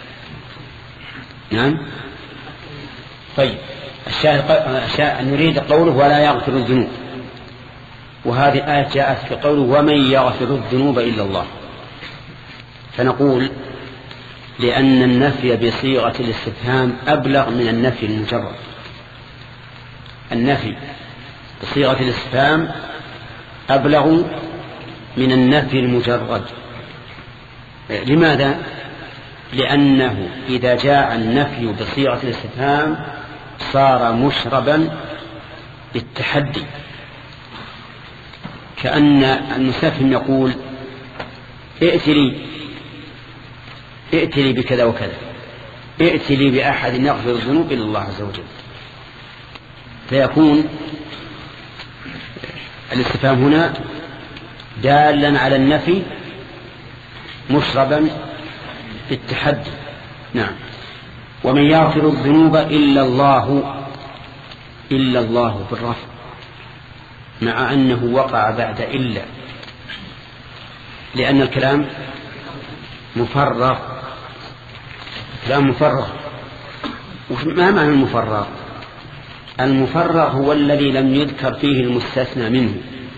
نعم. طيب، الشاهد نريد قوله ولا يغفر الذنوب، وهذه الآية جاءت في قوله ومن يغفر الذنوب إلا الله. فنقول لأن النفي بصيغة الاستفهام أبلغ من النفي المجرد. النفي بصيغة الاستفهام أبلغ من النفي المجرد. لماذا؟ لأنه إذا جاء النفي بصيغة الاستفهام صار مشربا بالتحدي، كأن المستفهم يقول ائت لي ائت لي بكذا وكذا، ائت لي بأحد يغفر الذنوب إلا الله عز وجل. فيكون الاستفهام هنا دالا على النفي مشربا بالتحدي. نعم. ومن يغفر الذنوب إلا الله، إلا الله بالرفع، مع أنه وقع بعد إلا، لأن الكلام مفرغ، كلام مفرغ. ما معنى المفرغ؟ المفرغ هو الذي لم يذكر فيه المستثنى منه،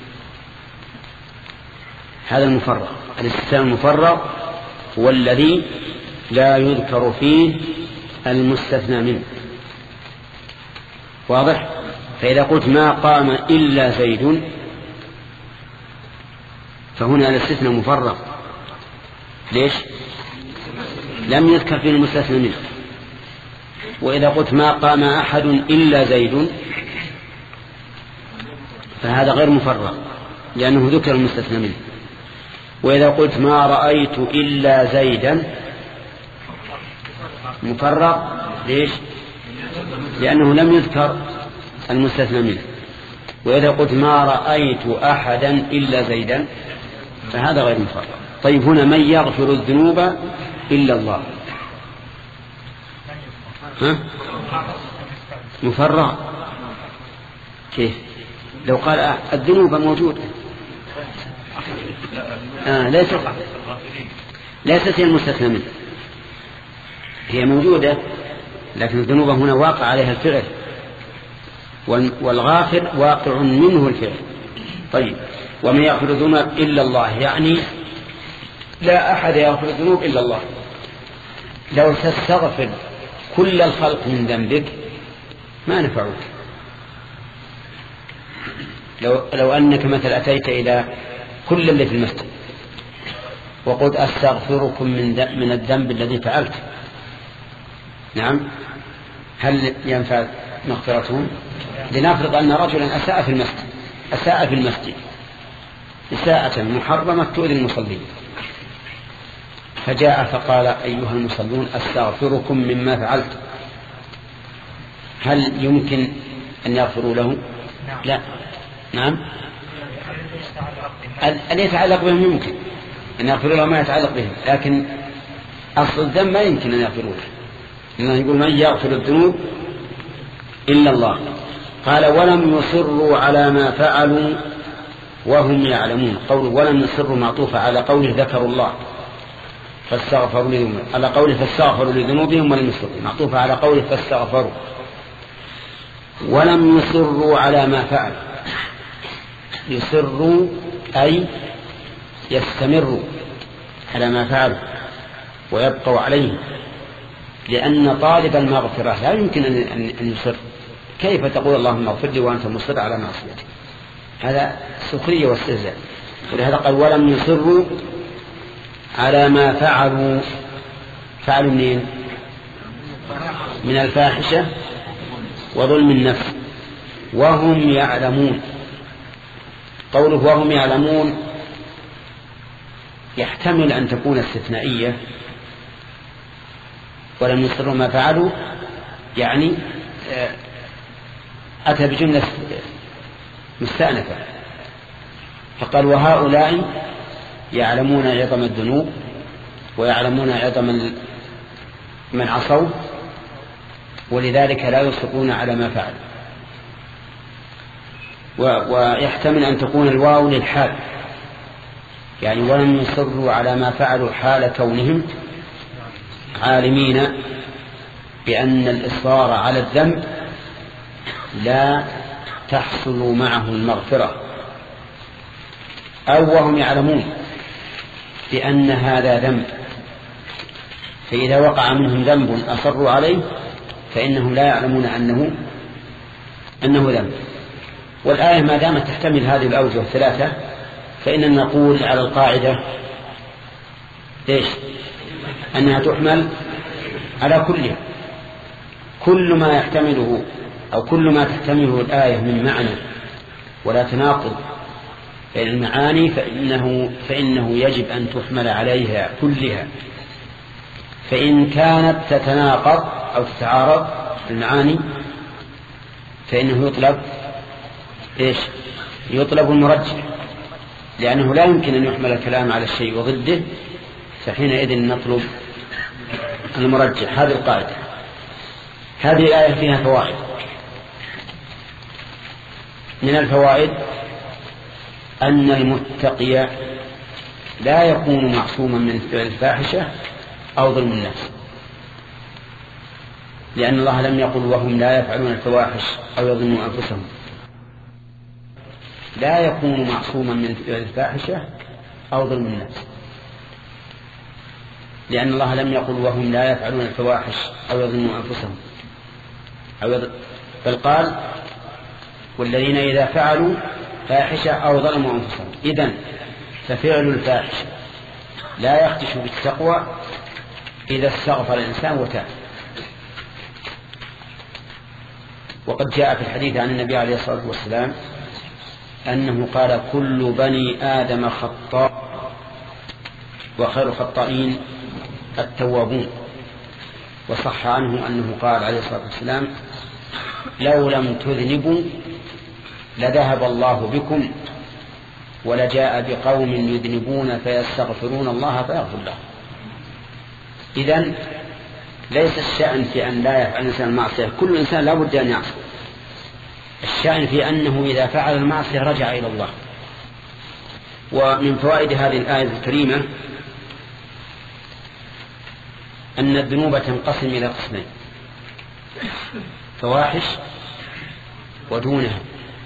هذا المفرغ. الاستثناء المفرغ هو الذي لا يذكر فيه المستثنى منه. واضح؟ فإذا قلت ما قام إلا زيد فهنا الاستثناء مفرغ. ليش؟ لم يذكر فيه المستثنى منه. وإذا قلت ما قام أحد إلا زيد فهذا غير مفرغ لأنه ذكر المستثنى منه. وإذا قلت ما رأيت إلا زيدا مفرغ. ليش؟ لأنه لم يذكر المستثنى منه. وإذا قلت ما رأيت أحدا إلا زيدا فهذا غير مفرغ. طيب، هنا من يغفر الذنوب إلا الله، ها؟ مفرغ كيف؟ لو قال الذنوب موجودة آه ليست ليست هي المستثنى منه، هي موجودة لكن الذنوب هنا واقع عليها الفعل، والغافر واقع منه الفعل. طيب، ومن يغفر الذنوب إلا الله يعني لا أحد يغفر الذنوب إلا الله. لو تستغفر كل الخلق من ذنبك ما نفعوك. لو, لو أنك مثلا أتيت إلى كل اللي في المسجد وقلت أستغفركم من, من الذنب الذي فعلت، نعم، هل ينفع مغفرتهم؟ لنفرض أن رجلا أساء في المسجد أساء في المسجد إساءة محرمة تؤذي المصلين، فجاء فقال أيها المصلون أستغفركم مما فعلت، هل يمكن أن يغفروا له؟ لا. نعم، أن يتعلق بهم يمكن أن يغفروا له ما يتعلق بهم، لكن أصل الذنب ما يمكن أن يغفروا له، لأنه يقول من يغفر الذنوب إلا الله. قال ولم يصروا على ما فعلوا وهم يعلمون. قوله ولم يصروا معطوفة على قوله ذكروا الله فاستغفروا لذنوبهم، على قوله فاستغفروا لذنوبهم ولم يصروا، معطوفة على قوله فاستغفروا. ولم يصروا على ما فعلوا، يصروا أي يستمروا على ما فعلوا ويبقوا عليه، لأن طالب المغفرة لا يمكن أن يصر. كيف تقول اللهم اغفر لي وأنت مصر على معصيتي؟ هذا سخرية واستهزاء. ولهذا قال ولم يصروا على ما فعلوا. فعلوا منين؟ من الفاحشة وظلم النفس وهم يعلمون. قوله وهم يعلمون يحتمل أن تكون استثنائية، ولم يصروا ما فعلوا يعني أتى بجملة مستأنفة، فقال وهؤلاء يعلمون عظم الذنوب ويعلمون عظم من عصوا، ولذلك لا يصرون على ما فعلوا. ويحتمل أن تكون الواو للحال، يعني ولم يصروا على ما فعلوا حال كونهم عالمين بأن الإصرار على الذنب لا تحصل معه المغفرة، أو وهم يعلمون بأن هذا ذنب، فإذا وقع منهم ذنب أصروا عليه فإنهم لا يعلمون أنه أنه ذنب. والآية ما دامت تحتمل هذه الأوجه الثلاثة فإننا نقول على القاعدة إيش؟ أنها تحمل على كلها. كل ما يحتمله أو كل ما تحتمله الآية من معنى ولا تناقض بين المعاني فإنه, فإنه يجب أن تحمل عليها كلها. فإن كانت تتناقض أو تتعارض المعاني فإنه يطلب إيش؟ يطلب المرجح، لأنه لا يمكن أن يحمل الكلام على الشيء وضده، فحينئذ نطلب المرجح. هذه القاعدة. هذه الآية فيها فوائد. من الفوائد أن المتقي لا يكون معصوما من فعل الفاحشة أو ظلم الناس، لأن الله لم يقل وهم لا يفعلون الفواحش أو يظلمون أنفسهم. لا يكون معصوما من فعل الفاحشة أو ظلم الناس، لأن الله لم يقل وهم لا يفعلون الفواحش أو يظلمون أنفسهم أو يظلم، بل قال والذين إذا فعلوا فاحشة أو ظلموا أنفسهم. إذن ففعل الفاحشة لا يخدش بالتقوى إذا استغفر الإنسان وتاب. وقد جاء في الحديث عن النبي عليه الصلاة والسلام أنه قال كل بني آدم خطاء وخير الخطائين التوابون. وصح عنه أنه قال عليه الصلاة والسلام لو لم تذنبوا لذهب الله بكم ولجاء بقوم يذنبون فيستغفرون الله فيغفر لهم. إذن ليس الشأن في أن لا يفعل الإنسان المعصية، كل إنسان لا بد أن يعصي. الشأن في أنه إذا فعل المعصية رجع إلى الله. ومن فوائد هذه الآية الكريمة أن الذنوب تنقسم إلى قسمين: فواحش ودونها،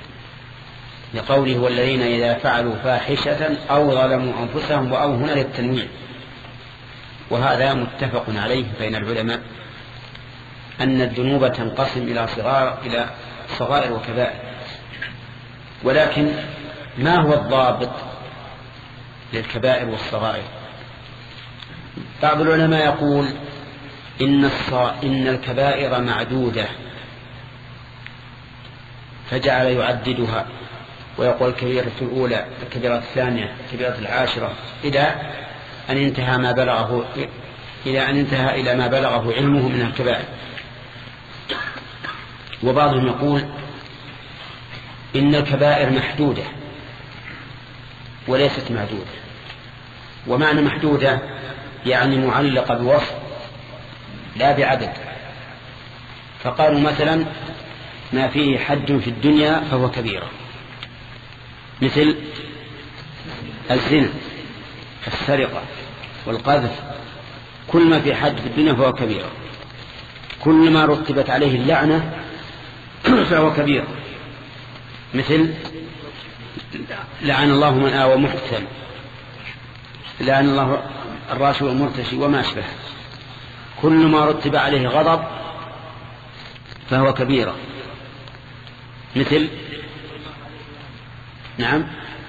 لقوله والذين إذا فعلوا فاحشة أو ظلموا أنفسهم، وأو هنا للتنويع. وهذا متفق عليه بين العلماء أن الذنوب تنقسم إلى صغار إلى صغائر وكبائر. ولكن ما هو الضابط للكبائر والصغائر؟ بعض العلماء يقول إن, إن الكبائر معدودة، فجعل يعددها ويقول الكبيرة الأولى، الكبيرة الثانية، الكبيرة العاشرة، إلى أن انتهى ما بلغه إلى أن انتهى إلى ما بلغه علمه من الكبائر. وبعضهم يقول إن الكبائر محدودة وليست معدودة. ومعنى محدودة يعني معلقة بوصف لا بعدد. فقالوا مثلا ما فيه حد في الدنيا فهو كبيرة، مثل الزنا، السرقة، والقذف. كل ما في حد في الدنيا فهو كبيرة. كل ما رتبت عليه اللعنة فهو كبيرة، مثل لعن الله من آوى محتل، لعن الله الراشي والمرتشي وما أشبه. كل ما رتب عليه غضب فهو كبيرة، مثل نعم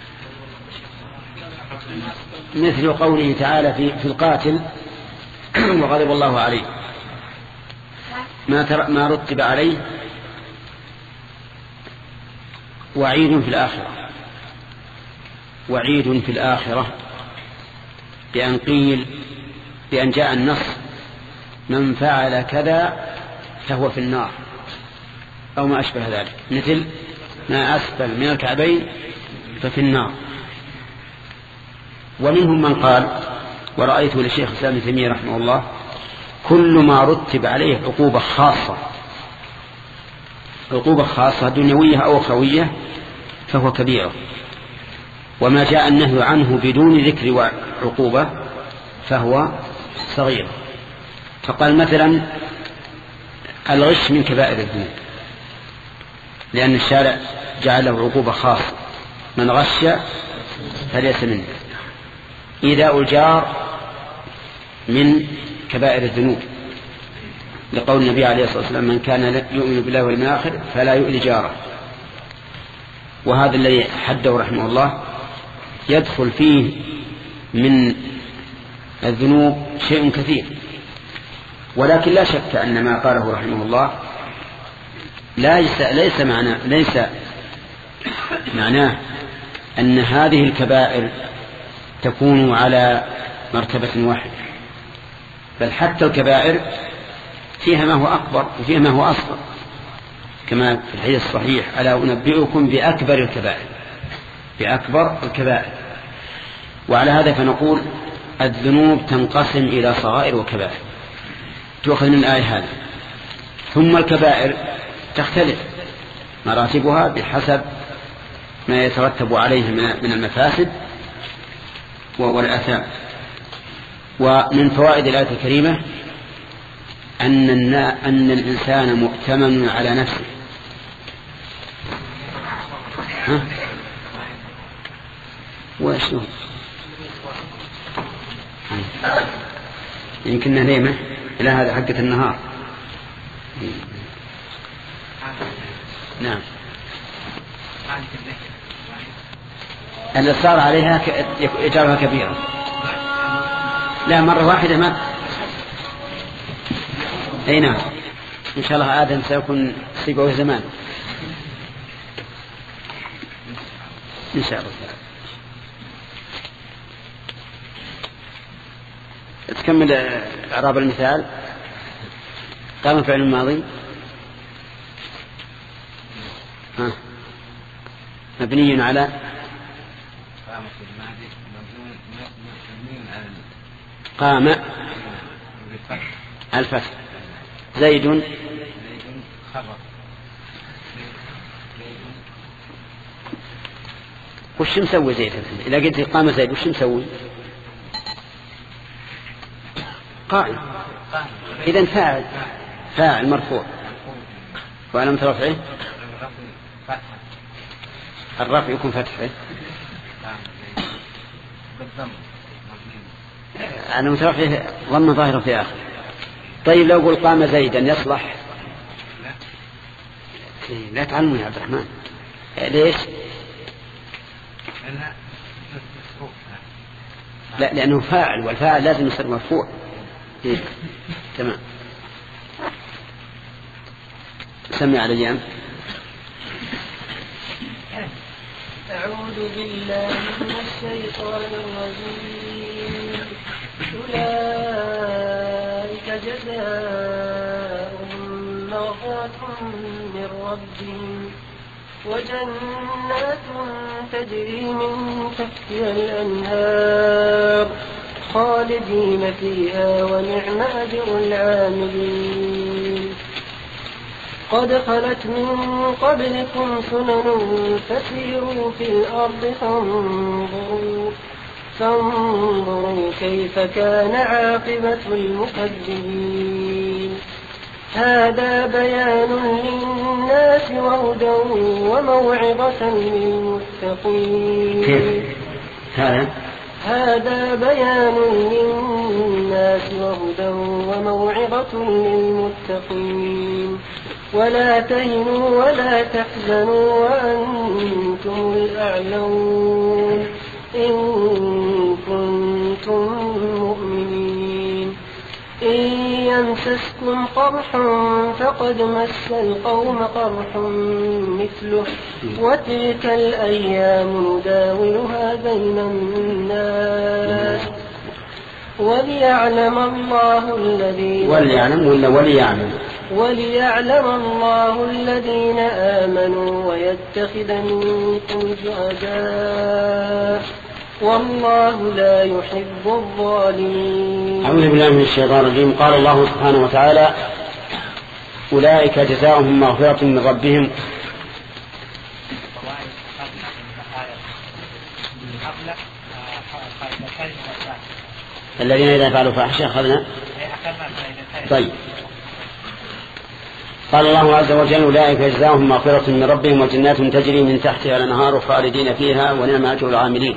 مثل قوله تعالى في, في القاتل وغضب الله عليه. ما, ما رتب عليه وعيد في الآخرة، وعيد في الآخرة بأن قيل بأن جاء النص من فعل كذا فهو في النار أو ما أشبه ذلك، مثل ما أسفل من الكعبين ففي النار. ومنهم من قال ورأيته لشيخ الإسلام ابن تيمية رحمه الله كل ما رتب عليه عقوبة خاصة عقوبة خاصة دنيوية أو أخروية فهو كبيرة، وما جاء النهي عنه بدون ذكر عقوبة فهو صغير. فقال مثلا الغش من كبائر الذنوب لأن الشارع جعله عقوبة خاصة، من غش فليس منه. إيذاء الجار من كبائر الذنوب لقول النبي عليه الصلاة والسلام من كان يؤمن بالله واليوم الآخر فلا يؤذي جاره. وهذا الذي حده رحمه الله يدخل فيه من الذنوب شيء كثير، ولكن لا شك أن ما قاله رحمه الله ليس ليس معناه ليس معناه أن هذه الكبائر تكون على مرتبة واحدة، بل حتى الكبائر فيها ما هو أكبر وفيها ما هو أصغر، كما في الحديث الصحيح ألا أنبئكم بأكبر الكبائر بأكبر الكبائر. وعلى هذا فنقول الذنوب تنقسم إلى صغائر وكبائر تؤخذ من الآية هذا. ثم الكبائر تختلف مراتبها بحسب ما يترتب عليه من المفاسد والآثام. ومن فوائد الآية الكريمة أن أن الإنسان مؤتمن على نفسه. ها؟ وشو؟ يمكن نهيمة إلى هذا حقة النهار. نعم. الإصرار عليها يجعلها كبيرة. لا مرة واحدة ما. أي نعم. إن شاء الله آدم سيكون سيبوه زمان. إن شاء الله. تكمل إعراب المثال. قام فعل الماضي ها مبني على قام الفتح. زيد وش مسوي زيد؟ إذا قلت قام زيد وش مسوي؟ قائم. إذن فاعل فاعل مرفوع وعلامة رفعه الرفع يكون فتحه علامة رفعه ضم ظاهرة في آخر. طيب لو قل قام زيدا يصلح؟ لا تعلموا يا عبد الرحمن. ليش؟ لا لأنه فاعل والفاعل لازم يصير مرفوع. إيه؟ تمام. سمع على اليوم. أعوذ بالله من الشيطان الرجيم. أولئك جزاؤهم مغفرة من ربهم وجنات تجري من تحتها الأنهار خالدين فيها ونعم أجر العاملين. قد خلت من قبلكم سنن فسيروا في الأرض فانظروا, فانظروا كيف كان عاقبة المكذبين. هذا بيان للناس وهدى وموعظة للمتقين. كيف؟ هذا هذا بيان للناس وهدى وموعظة للمتقين. ولا تهنوا ولا تحزنوا وأنتم الأعلون إن كنتم مؤمنين. إن يمسسكم قرح فقد مس القوم قرح مثله وتلك الأيام نداولها بين الناس وليعلم الله الذين وليعلم ولا وليعلم وليعلم الله الذين آمنوا ويتخذ منكم شهداء والله لا يحب الظالمين. أعوذ بالله من الشيطان الرجيم. قال الله سبحانه وتعالى: أولئك جزاؤهم مغفرة من ربهم. الذين إذا فعلوا فاحشة أخذنا. طيب. قال الله عز وجل: أولئك جزاؤهم مغفرة من ربهم وجنات تجري من تحتها الأنهار خالدين فيها ونعم أجر العاملين.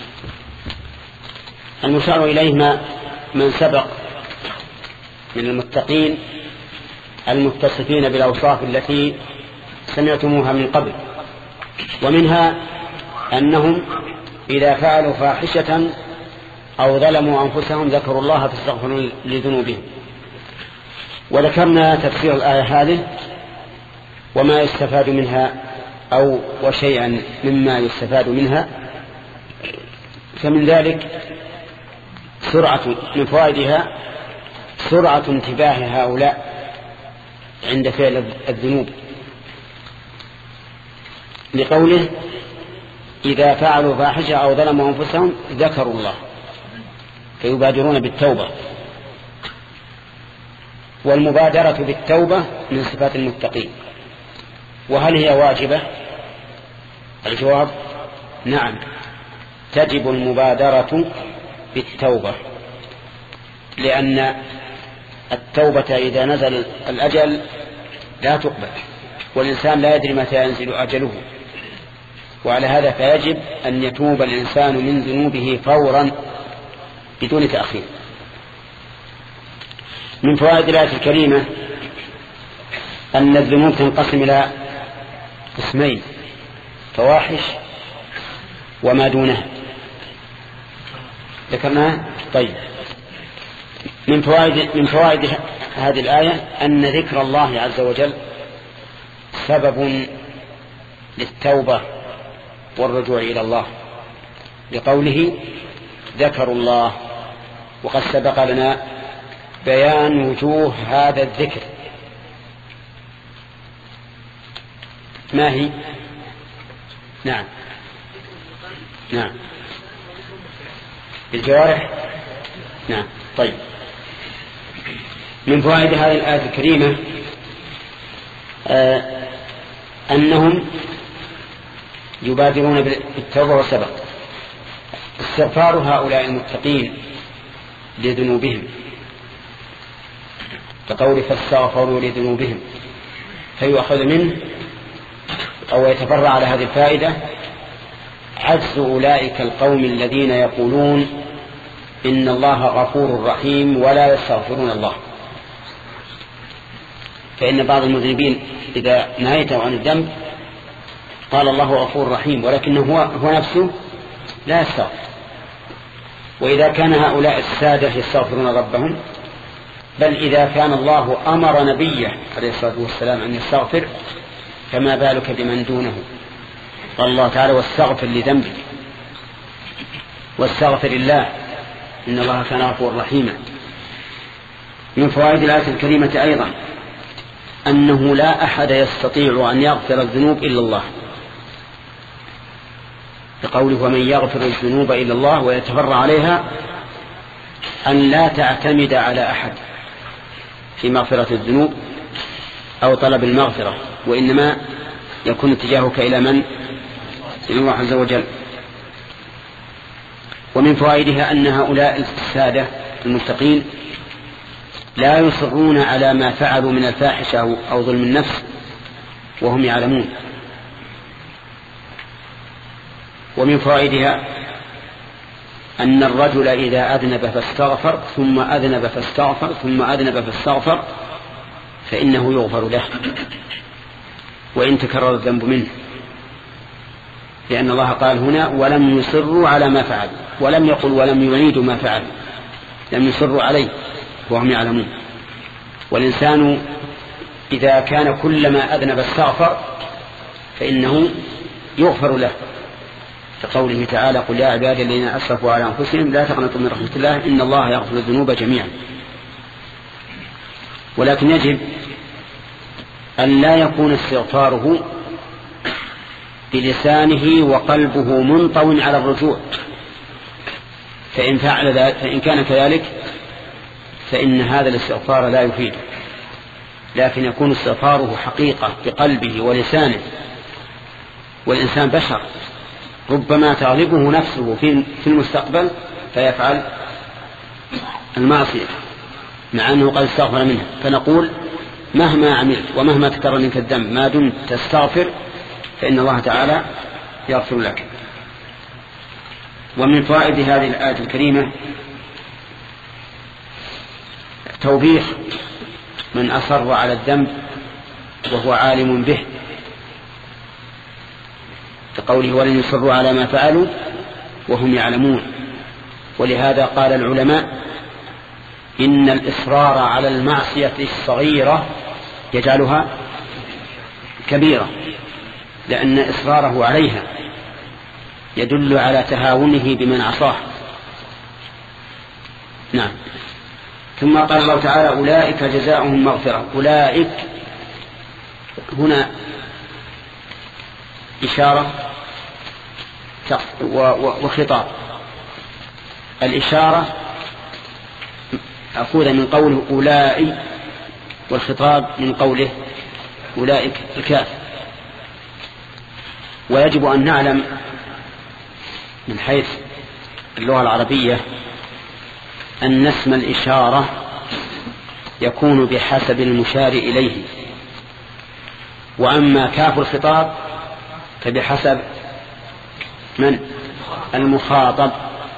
المشار إليه ما من سبق من المتقين المتصفين بالأوصاف التي سمعتموها من قبل، ومنها أنهم إذا فعلوا فاحشة أو ظلموا أنفسهم ذكروا الله فاستغفروا لذنوبهم. وذكرنا تفسير الآية هذه وما يستفاد منها أو وشيئا مما يستفاد منها. فمن ذلك سرعة من فوائدها سرعة انتباه هؤلاء عند فعل الذنوب، لقوله: إذا فعلوا فاحشة أو ظلموا أنفسهم ذكروا الله فيبادرون بالتوبة. والمبادرة بالتوبة من صفات المتقين. وهل هي واجبة؟ الجواب: نعم، تجب المبادرة بالتوبة، لأن التوبة إذا نزل الأجل لا تقبل، والإنسان لا يدري متى ينزل أجله، وعلى هذا فيجب أن يتوب الإنسان من ذنوبه فورا بدون تأخير. من فوائد الآية الكريمة أن الذنوب تنقسم إلى قسمين: فواحش وما دونها. ذكرناها. طيب. من فوائد من فوائد هذه الآية أن ذكر الله عز وجل سبب للتوبة والرجوع إلى الله، لقوله: ذكروا الله. وقد سبق لنا بيان وجوه هذا الذكر. ما هي؟ نعم نعم بالجوارح. نعم. طيب. من فوائد هذه الآية الكريمة آه أنهم يبادرون بالتوبة. وسبق استغفار هؤلاء المتقين لذنوبهم، كقول: فاستغفروا لذنوبهم. فيؤخذ منه أو يتفرع على هذه الفائدة عجز أولئك القوم الذين يقولون إن الله غفور رحيم ولا يستغفرون الله. فإن بعض المذنبين إذا نهيته عن الذنب قال الله غفور رحيم، ولكنه هو, هو نفسه لا يستغفر. وإذا كان هؤلاء السادة يستغفرون ربهم، بل إذا كان الله أمر نبيه عليه الصلاة والسلام أن يستغفر، فما بالك بمن دونه؟ قال الله تعالى: واستغفر لذنبك واستغفر الله إن الله كان غفورا رحيما. من فوائد الآية الكريمة أيضا أنه لا أحد يستطيع أن يغفر الذنوب إلا الله، بقوله: ومن يغفر الذنوب إلا الله. ويتفرع عليها أن لا تعتمد على أحد في مغفرة الذنوب أو طلب المغفرة، وإنما يكون اتجاهك إلى من؟ إلى الله عز وجل. ومن فوائدها أن هؤلاء السادة المتقين لا يصرون على ما فعلوا من الفاحشة أو ظلم النفس وهم يعلمون. ومن فوائدها أن الرجل إذا أذنب فاستغفر ثم أذنب فاستغفر ثم أذنب فاستغفر فإنه يغفر له وإن تكرر الذنب منه، لأن الله قال هنا: ولم يصروا على ما فعل، ولم يقل ولم يعيدوا ما فعل، لم يصروا عليه وهم يعلمون. والإنسان إذا كان كلما أذنب استغفر فإنه يغفر له، كقوله تعالى: قل يا عبادي الذين أسرفوا على أنفسهم لا تقنطوا من رحمة الله إن الله يغفر الذنوب جميعا. ولكن يجب أن لا يكون استغفاره بلسانه وقلبه منطوٍ على الرجوع، فإن فعل ذلك فإن كان كذلك فإن هذا الاستغفار لا يفيد، لكن يكون استغفاره حقيقة بقلبه ولسانه، والإنسان بشر ربما تغلبه نفسه في المستقبل فيفعل المعصية مع أنه قد استغفر منها. فنقول مهما عملت ومهما تكرر منك الذنب ما دمت تستغفر فإن الله تعالى يغفر لك. ومن فوائد هذه الآية الكريمة توبيخ من أصر على الذنب وهو عالم به، كقوله ولن يصروا على ما فعلوا وهم يعلمون. ولهذا قال العلماء إن الإصرار على المعصية الصغيرة يجعلها كبيرة، لأن إصراره عليها يدل على تهاونه بمن عصاه. نعم. ثم قال الله تعالى أولئك جزاؤهم مغفرة. أولئك هنا إشارة وخطاب. الإشارة أخذ من قوله أولئك، والخطاب من قوله أولئك الكاف. ويجب أن نعلم من حيث اللغة العربية أن اسم الإشارة يكون بحسب المشار إليه، وأما كاف الخطاب فبحسب من المخاطب.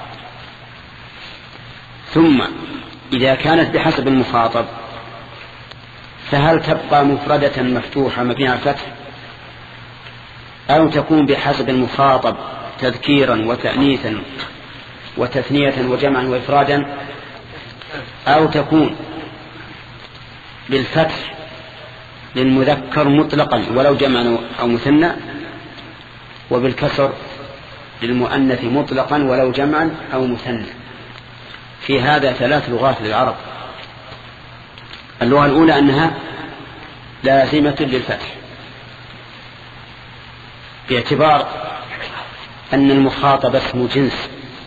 ثم إذا كانت بحسب المخاطب فهل تبقى مفردة مفتوحة مبنية على الفتح، أو تكون بحسب المخاطب تذكيرا وتأنيثا وتثنية وجمعا وإفرادا، أو تكون بالفتح للمذكر مطلقا ولو جمعا أو مثنى، وبالكسر للمؤنث مطلقا ولو جمعا أو مثنى. في هذا ثلاث لغات للعرب. اللغة الأولى أنها لازمة للفتح باعتبار أن المخاطب اسم جنس،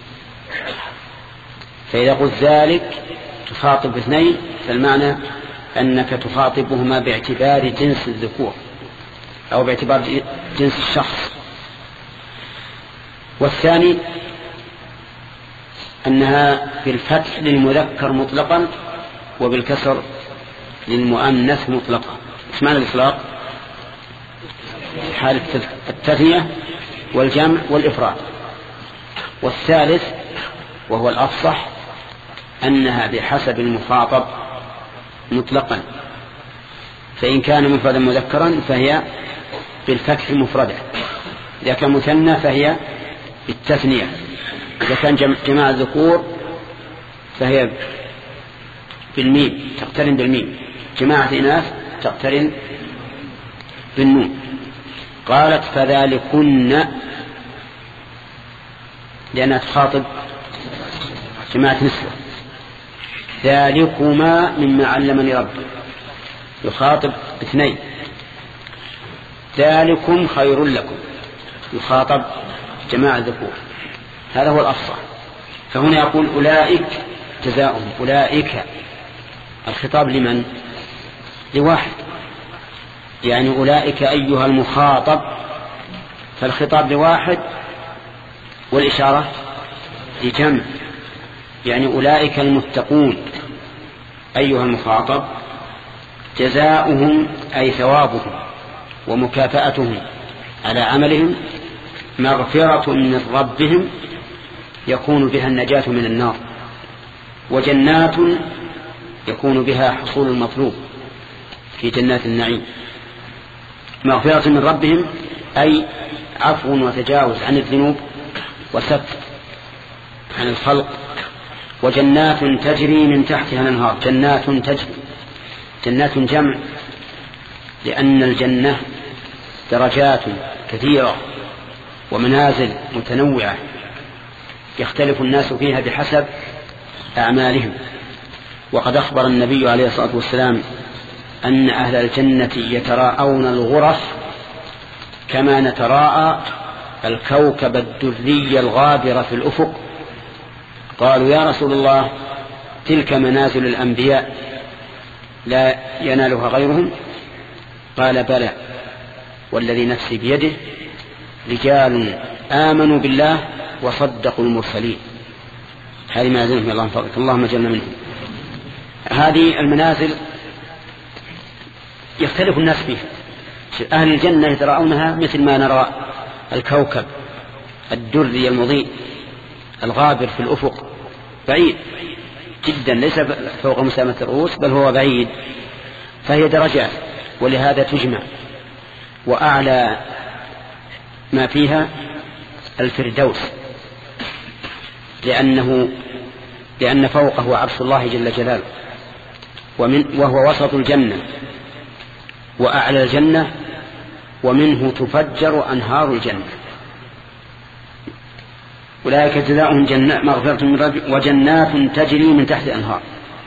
فإذا قلت ذلك تخاطب باثنين فالمعنى أنك تخاطبهما باعتبار جنس الذكور أو باعتبار جنس الشخص. والثاني أنها بالفتح للمذكر مطلقا وبالكسر للمؤنث مطلقا. ايش معنى الإطلاق؟ حال التثنية والجمع والإفراد. والثالث وهو الأفصح أنها بحسب المخاطب مطلقا، فإن كان مفردا مذكرا فهي بالفتح مفردة، إذا كان مثنى فهي بالتثنية، إذا كان جماعة ذكور فهي بالميم تقترن بالميم، جماعة إناث تقترن بالنون. قالت فذلكن لأنها تخاطب جماعة نسوة، ذلكما مما علمني ربي يخاطب اثنين، ذلكم خير لكم يخاطب جماعة ذكور. هذا هو الأفصح. فهنا يقول أولئك جزاؤهم، أولئك الخطاب لمن؟ لواحد، يعني أولئك أيها المخاطب، فالخطاب لواحد والإشارة لجمع، يعني أولئك المتقون أيها المخاطب جزاؤهم أي ثوابهم ومكافأتهم على عملهم مغفرة من ربهم يكون بها النجاة من النار، وجنات يكون بها حصول المطلوب في جنات النعيم. مغفرة من ربهم أي عفو وتجاوز عن الذنوب وستر عن الخلق. وجنات تجري من تحتها الأنهار، جنات تجري، جنات جمع، لأن الجنة درجات كثيرة ومنازل متنوعة يختلف الناس فيها بحسب أعمالهم. وقد أخبر النبي عليه الصلاة والسلام أن أهل الجنة يتراءون الغرف كما نتراءى الكوكب الدري الغابر في الأفق، قالوا يا رسول الله تلك منازل الأنبياء لا ينالها غيرهم؟ قال بلى والذي نفسي بيده رجال آمنوا بالله وصدقوا المرسلين. هذه منازلهم من الله فضلك، اللهم اجعلنا منهم. هذه المنازل يختلف الناس فيها. أهل الجنة يترأونها مثل ما نرى الكوكب الدري المضيء الغابر في الأفق، بعيد جدا، ليس فوق مسامة الرؤوس بل هو بعيد، فهي درجات، ولهذا تجمع. وأعلى ما فيها الفردوس، لأنه لأن فوقه عرش الله جل جلاله، ومن وهو وسط الجنة وأعلى الجنة، ومنه تفجر أنهار الجنة. أولئك جزاؤهم جنة مغفرة من ربهم وجنات تجري من تحت الأنهار.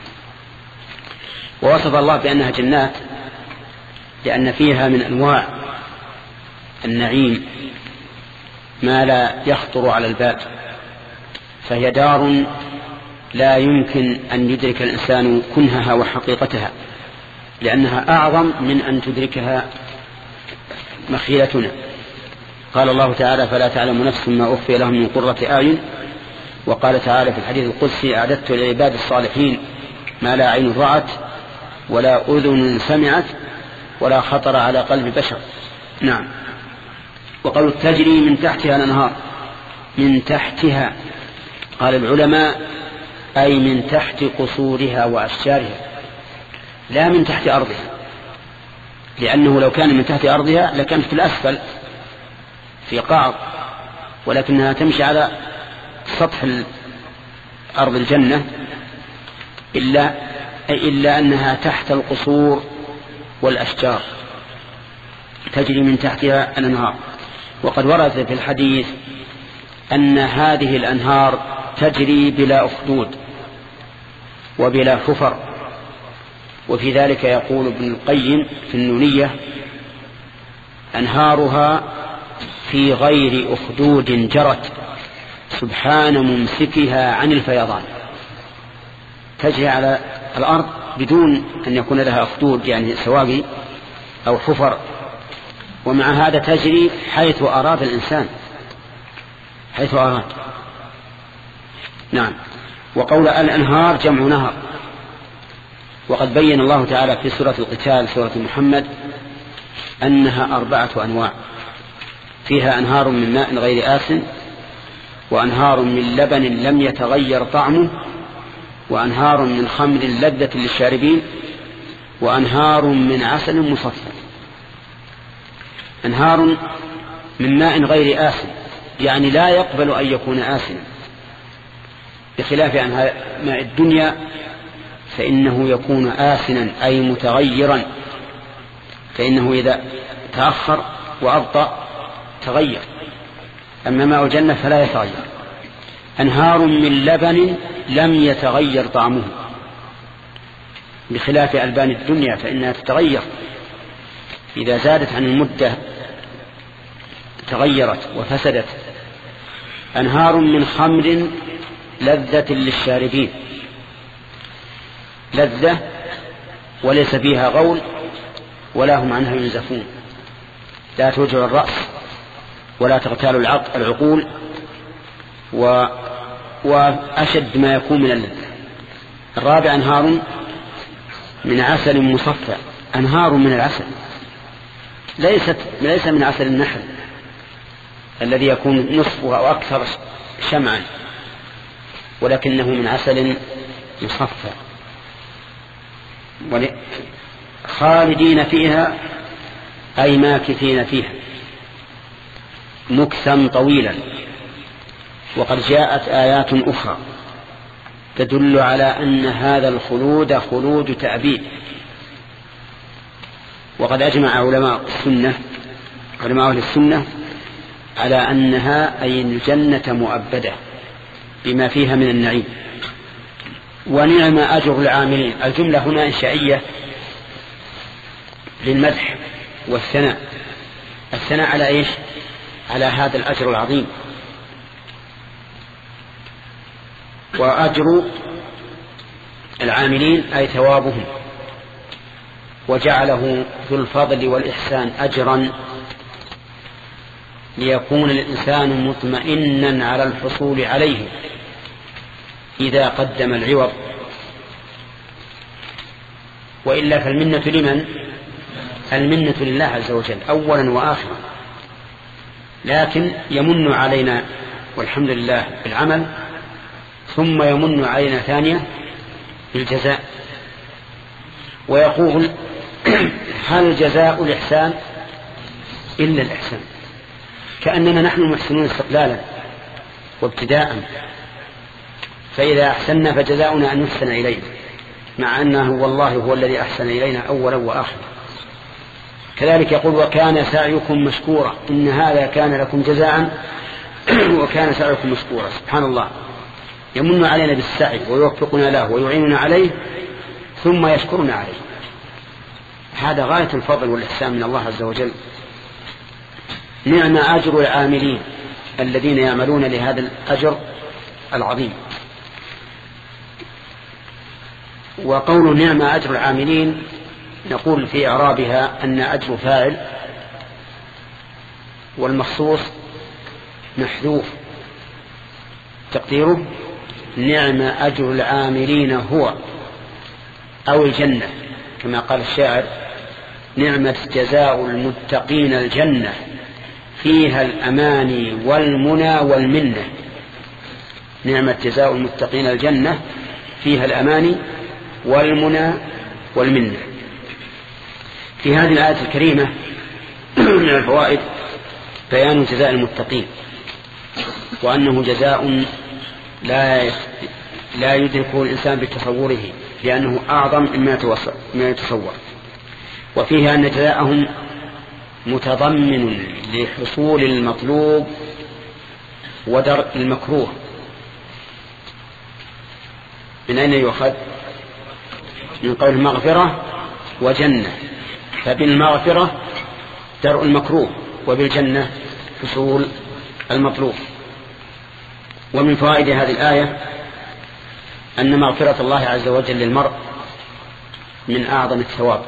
ووصف الله بأنها جنات لأن فيها من أنواع النعيم ما لا يخطر على البال، فهي دار لا يمكن أن يدرك الإنسان كنهها وحقيقتها، لأنها أعظم من أن تدركها مخيلتنا. قال الله تعالى فلا تعلم نفس ما أخفي لهم من قرة أعين. وقال تعالى في الحديث القدسي أعددت لعباد الصالحين ما لا عين رأت ولا أذن سمعت ولا خطر على قلب بشر. نعم. وقالوا تجري من تحتها الأنهار، من تحتها قال العلماء أي من تحت قصورها وأشجارها، لا من تحت أرضها، لأنه لو كان من تحت أرضها لكانت في الأسفل في قعر، ولكنها تمشي على سطح أرض الجنة، إلا, إلا أنها تحت القصور والأشجار، تجري من تحتها الأنهار. وقد ورد في الحديث أن هذه الأنهار تجري بلا أخدود وبلا حفر. وفي ذلك يقول ابن القيم في النونية أنهارها في غير أخدود جرت سبحان ممسكها عن الفيضان، تجري على الأرض بدون أن يكون لها أخدود يعني سواقي أو حفر، ومع هذا تجري حيث أراد الإنسان، حيث أراد. نعم. وقول الأنهار جمع نهر، وقد بين الله تعالى في سورة القتال سورة محمد أنها أربعة أنواع، فيها أنهار من ماء غير آسن، وأنهار من لبن لم يتغير طعمه، وأنهار من خمر لذة للشاربين، وأنهار من عسل مصفى. أنهار من ماء غير آسن يعني لا يقبل أن يكون آسنا، بخلاف عن ماء الدنيا فإنه يكون آسنا أي متغيرا، فإنه إذا تأخر وأبطأ تغير، أما ماء الجنة فلا يتغير. أنهار من لبن لم يتغير طعمه، بخلاف ألبان الدنيا فإنها تتغير، إذا زادت عن المدة تغيرت وفسدت. أنهار من خمر لذة للشاربين، لذة وليس فيها غول ولا هم عنها ينزفون، لا توجع الرأس ولا تغتال العقول، و... وأشد ما يكون من اللذة. الرابع أنهار من عسل مصفى، أنهار من العسل، ليست ليس من عسل النحل الذي يكون نصفه أو أكثر شمعا، ولكنه من عسل مصفى. خالدين فيها أي ماكثين فيها مكثا طويلا. وقد جاءت آيات أخرى تدل على أن هذا الخلود خلود تأبيد. وقد أجمع علماء السنة علماء أهل السنة على أنها أي الجنة مؤبدة بما فيها من النعيم. ونعم أجر العاملين، الجملة هنا إنشائية للمدح والثناء. الثناء على إيش؟ على هذا الأجر العظيم. وأجر العاملين أي ثوابهم، وجعله ذو الفضل والإحسان أجرا ليكون الإنسان مطمئنا على الحصول عليه إذا قدم العوض، وإلا فالمنة لمن؟ المنة لله عز وجل أولا وآخرا، لكن يمن علينا والحمد لله بالعمل، ثم يمن علينا ثانية بالجزاء. ويقول هل جزاء الإحسان إلا الإحسان، كأننا نحن محسنون استقلالا وابتداء، فإذا أحسننا فجزاؤنا أن نحسن إلينا، مع أنه والله هو الذي أحسن إلينا أولا وآخرا. كذلك يقول وكان سعيكم مشكورا، إن هذا كان لكم جزاء وكان سعيكم مشكورا. سبحان الله، يمن علينا بالسعي ويوفقنا له ويعيننا عليه ثم يشكرنا عليه. هذا غاية الفضل والإحسان من الله عز وجل. نعم أجر العاملين الذين يعملون لهذا الأجر العظيم. وقول نعم أجر العاملين نقول في إعرابها أن أجر فاعل والمخصوص محذوف، تقديره نعم أجر العاملين هو أو الجنة، كما قال الشاعر نعمة جزاء المتقين الجنة فيها الأماني والمنى والمنة. نعمة جزاء المتقين الجنة فيها الأماني والمنى والمنة. في هذه الآية الكريمة من الفوائد بيان جزاء المتقين، وأنه جزاء لا لا يدركه الإنسان بتصوره، لأنه أعظم مما يتصور. وفيه أن جزاءهم متضمن لحصول المطلوب ودرء المكروه. من أين يؤخذ؟ من قول المغفرة وجنة، فبالمغفرة درء المكروه وبالجنة حصول المطلوب. ومن فوائد هذه الآية أن مغفرة الله عز وجل للمرء من أعظم الثواب،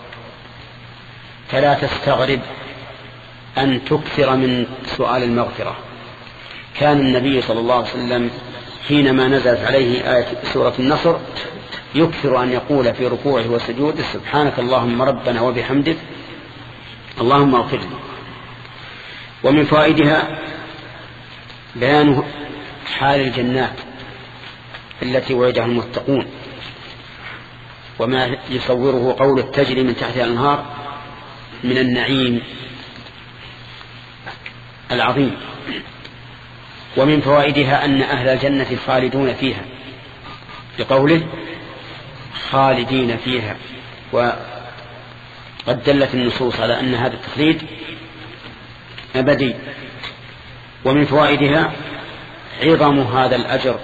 فلا تستغرب أن تكثر من سؤال المغفرة. كان النبي صلى الله عليه وسلم حينما نزلت عليه آية سورة النصر يكثر أن يقول في ركوعه وسجوده سبحانك اللهم ربنا وبحمدك اللهم اغفر لي. ومن فوائدها بيان حال الجنات التي وعدها المتقون، وما يصوره قول تجري من تحتها الأنهار من النعيم العظيم. ومن فوائدها أن أهل الجنة خالدون فيها بقوله خالدين فيها، وقد دلت النصوص على أن هذا التخليد أبدي. ومن فوائدها عظم هذا الأجر،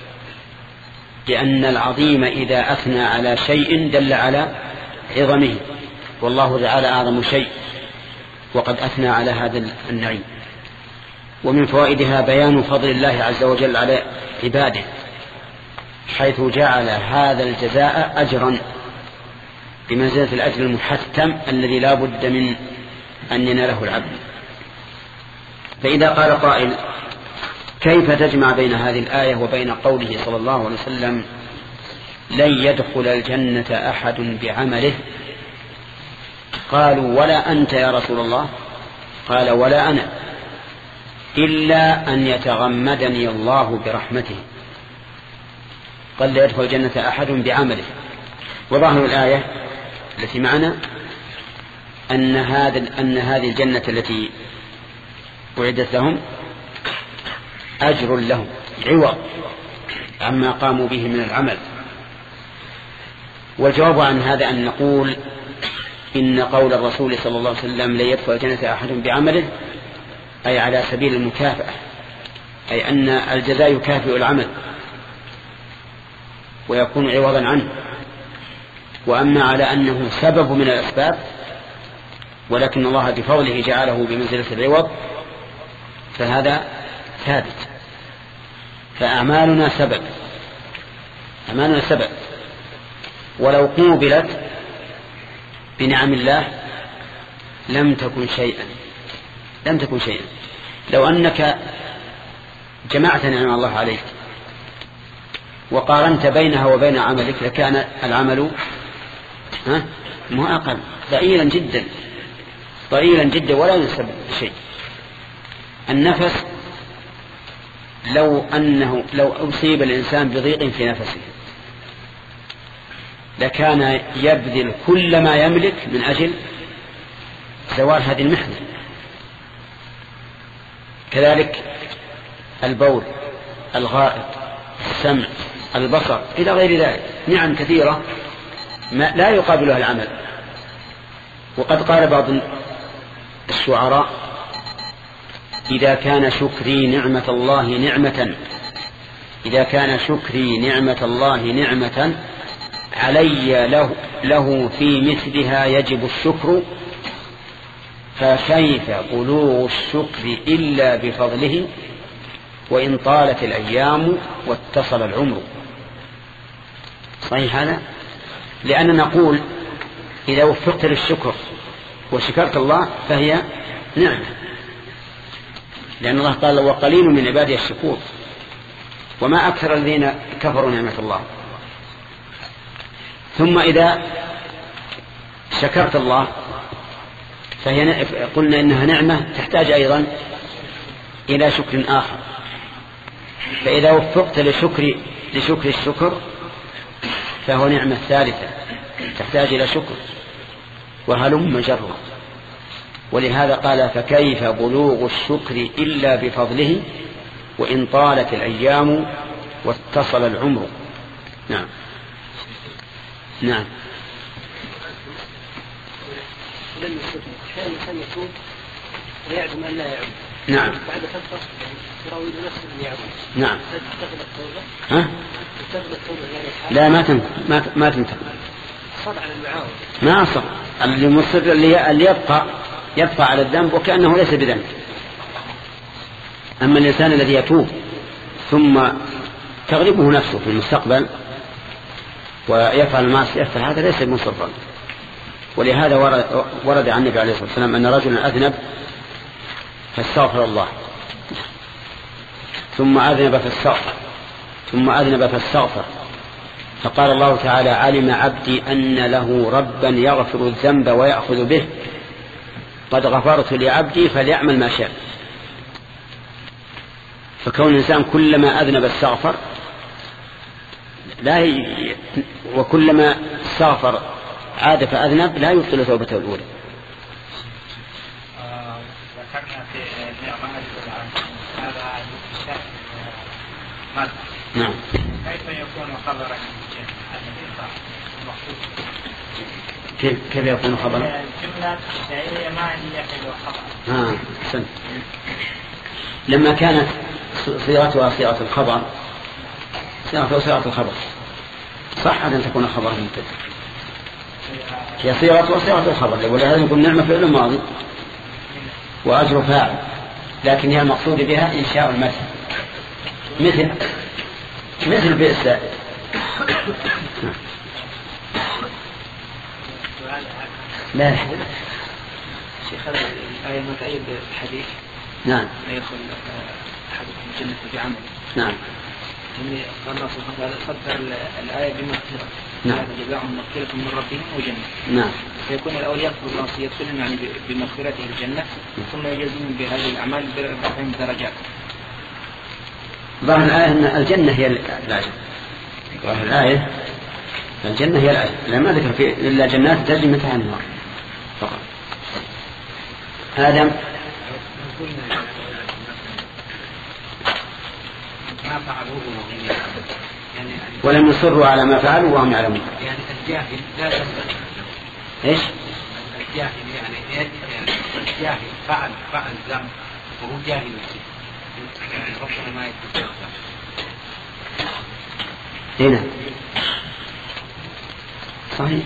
لأن العظيم إذا أثنى على شيء دل على عظمه، والله تعالى أعظم شيء وقد أثنى على هذا النعيم. ومن فوائدها بيان فضل الله عز وجل على عباده، حيث جعل هذا الجزاء أجرا بمنزلة الأجر المحتم الذي لا بد من أن يناله العبد. فإذا قال قائل كيف تجمع بين هذه الآية وبين قوله صلى الله عليه وسلم لن يدخل الجنة أحد بعمله؟ قالوا ولا أنت يا رسول الله؟ قال ولا أنا، إلا أن يتغمدني الله برحمته. قال لا يدخل الجنة أحد بعمله. وظاهر الآية التي معنا أن هذا أن هذه الجنة التي وعدت لهم أجر لهم عوض عما قاموا به من العمل. والجواب عن هذا أن نقول إن قول الرسول صلى الله عليه وسلم لا يدخل الجنة أحد بعمله أي على سبيل المكافأة، أي أن الجزاء يكافئ العمل ويكون عوضا عنه. وأما على أنه سبب من الأسباب ولكن الله بفضله جعله بمنزلة العوض فهذا ثابت. فأعمالنا سبب أماننا سبع، ولو قوبلت بنعم الله لم تكن شيئا، لم تكن شيئا. لو أنك جمعت نعم الله عليك وقارنت بينها وبين عملك لكان العمل ها مو أقل، ضئيلا جدا ضئيلا جدا ولا ينسب شيء. النفس لو أنه لو أصيب الإنسان بضيق في نفسه لكان يبذل كل ما يملك من أجل زوال هذه المحنة. كذلك البول، الغائط، السمع، البصر إلى غير ذلك، نعم كثيرة ما لا يقابلها العمل. وقد قال بعض الشعراء: إذا كان شكري نعمة الله نعمة إذا كان شكري نعمة الله نعمة علي له, له في مثلها يجب الشكر، فكيف بلوغ الشكر إلا بفضله وإن طالت الأيام واتصل العمر. صحيح هذا؟ لأننا نقول إذا وفقت للشكر وشكرت الله فهي نعمة، لأن الله قال: وقليل من عبادي الشكور، وما أكثر الذين كفروا نعمة الله. ثم إذا شكرت الله فهي قلنا إنها نعمة تحتاج أيضا إلى شكر آخر، فإذا وفقت لشكر لشكر الشكر فهو نعمة ثالثة تحتاج إلى شكر، وهلم جرا. ولهذا قال: فكيف بلوغ الشكر إلا بفضله وإن طالت الأيام واتصل العمر. نعم نعم. الإنسان يتوب ويعلم أن لا يعود. نعم. بعد فترة يراود نفسه أن يعود. نعم. تستقبل التوبة. ها؟ تستقبل التوبة يعني. لا ما تنتهي ما ما تنتهي. صار على المعاود. ما صار. اللي مصر اللي اللي يبقى يبقى على الذنب وكأنه ليس بذنب. أما الإنسان الذي يتوب ثم تغلبه نفسه في المستقبل ويفعل المعصية فهذا ليس مصرا. ولهذا ورد عن النبي عليه الصلاة والسلام أن رجلا أذنب فاستغفر الله ثم أذنب فاستغفر ثم أذنب فاستغفر فقال الله تعالى: علم عبدي أن له ربا يغفر الذنب ويأخذ به، قد غفرت لعبدي فليعمل ما شاء. فكون الإنسان كلما أذنب استغفر لا ي... وكلما استغفر عاد فأذنب لا يبطل توبته الأولى. ذكرنا في الأعمال هذا ماذا؟ نعم. كيف يكون خبرا كيف كيف يكون خبرا؟ الجملة الشعرية ما هي حلوة خبر. آه سن. لما كانت صيغتها صيغة الخبر صيغتها صيغة الخبر صح أن تكون خبرا مبتدأ، هي صيغة وصيغة الخبر، ولهذا يقول نعمة فعل ماضي وأجر فاعل، لكن هي المقصود بها إنشاء المثل مثل مثل بئس. لا شيخ هذا الآية متأيد بالحديث. نعم. لا يدخل أحدكم الجنة بعمل. نعم. يعني قال الله سبحانه وتعالى صدر الآية بمغفرة. نعم. هذا جزاهم مغفرة من ربهم وجنة. نعم. فيكون الأول يغفر الله يدخلهم يعني بمغفرته الجنة ثم يجزيهم بهذه الأعمال برفعهم درجات. ظاهر الآية أن الجنة هي العجب. ظاهر الآية الجنة هي العجب، لأن ما ذكر في إلا جنات تجري من تحتها النار فقط. آدم. ما فعلوه يعني ولم يصروا على ما فعلوا وهم يعلمون. يعني الجاهل لا ينبغي. ايش؟ الجاهل يعني الجاهل فعل فعل ذنب وهو جاهل يعني ربنا ما يتذكر. هنا صحيح.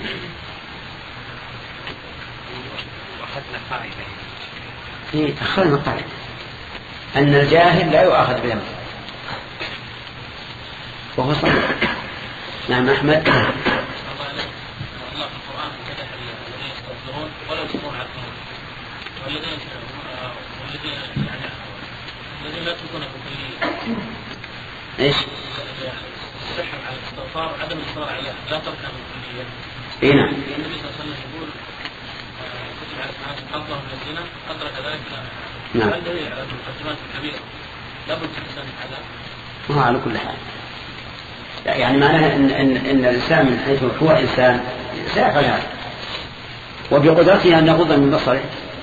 واخذنا قاعدة. إيه أخذنا قاعدة أن الجاهل لا يؤاخذ بذنبه وهو صحيح. نعم أحمد. الله في القرآن كتب الذين يستغفرون ولا يصبرون على الذنوب والذين والذين يعني الذين لا يتركون كليا. إيش؟ الصحة على الاستغفار عدم الإصرار عليها لا تركها كليا. إيه نعم. النبي صلى الله عليه وسلم يقول كتب على قتله من الزنا أدرك ذلك. نعم. هل دليل على المقدمات الكبيرة لابد تحسن هذا؟ هو على كل حال يعني معناها إن, إن, إن الإنسان من حيث هو إنسان سيفعل هذا وبقدرته أن يغض من بصره،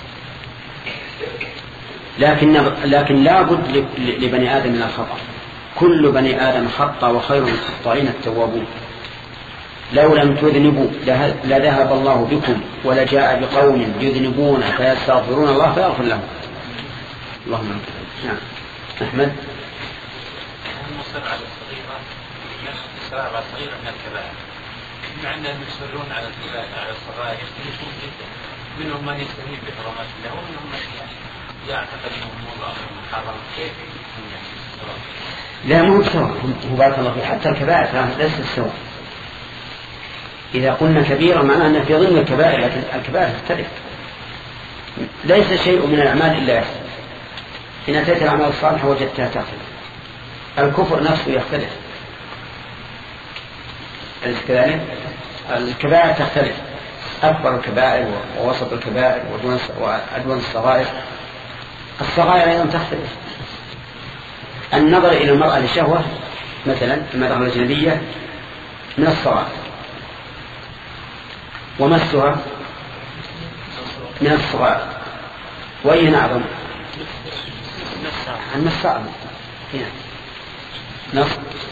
لكن لكن لا بد لبني آدم من الخطأ. كل بني آدم خطأ وخير الخطائين التوابون. لو لم تذنبوا لذهب الله بكم ولجاء بقوم يذنبون فيستغفرون الله فيغفر لهم. اللهم نعم. أحمد. المصر على الصغيرة الإصرار على الصغيرة من الكبائر، مع أنهم يصرون على على الصغائر يختلفون جدا، منهم من يستهين بحرمات الله ومنهم من يعتقد أنهم الله محرم. كيف؟ لا مو سواء، هو بارك الله فيه حتى الكبائر ليست سواء. إذا قلنا كبيرة معناه أن في ضمن الكبائر، لكن الكبائر تختلف. ليس شيء من الأعمال إلا يحسن. إن أتيت الأعمال الصالحة وجدتها تختلف. الكفر نفسه يختلف. كذلك الكبائر تختلف، أكبر الكبائر ووسط الكبائر وأدون الصغائر. الصغائر أيضا تختلف. النظر إلى المرأة لشهوة مثلا المرأة الأجنبية من الصغائر، ومسها من الصغائر. وأين أعظم؟ المس أعظم. هنا نص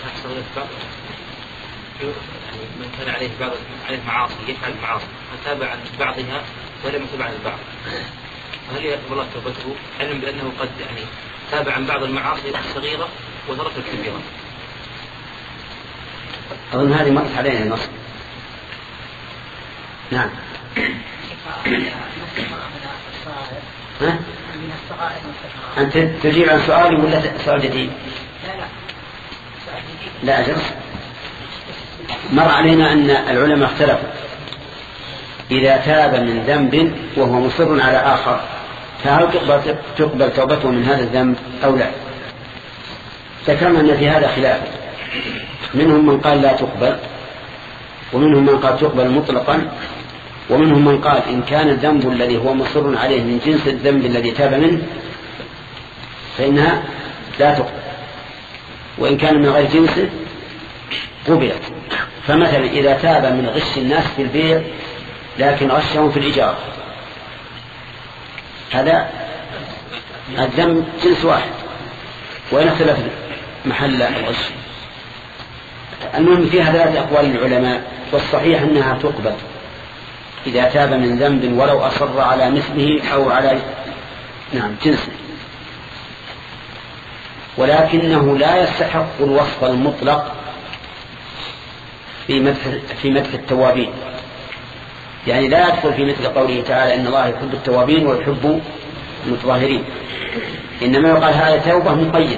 من كان عليه بعض عليه معاصي يفعل معاصي فتابع عن بعضها ولم يتابع عن البعض، هل يقبل الله توبته علم بأنه قد يعني تابع عن بعض المعاصي الصغيرة وترك الكبيرة؟ أظن هذه مرت علينا النص. نعم. ها؟ أنت تجيب عن سؤالي ولا سؤال جديد؟ لا لا لا أجل. مر علينا أن العلماء اختلفوا إذا تاب من ذنب وهو مصر على آخر فهل تقبل, تقبل توبته من هذا الذنب أو لا؟ ذكرنا أن في هذا خلاف، منهم من قال لا تقبل، ومنهم من قال تقبل مطلقا، ومنهم من قال إن كان الذنب الذي هو مصر عليه من جنس الذنب الذي تاب منه فإنها لا تقبل، وإن كان من غير جنسه قبلت. فمثلا إذا تاب من غش الناس في البيع لكن غشهم في الإيجار، هذا الذنب جنس واحد وإن اختلف محل الغش. المهم فيها ثلاث أقوال للعلماء، والصحيح أنها تقبل إذا تاب من ذنب ولو أصر على مثله أو على نعم جنسه، ولكنه لا يستحق الوصف المطلق في مدح في مدح التوابين. يعني لا يدخل في مثل قوله تعالى إن الله يحب التوابين ويحب المتطهرين، إنما يقال هذا توبة مقيدة.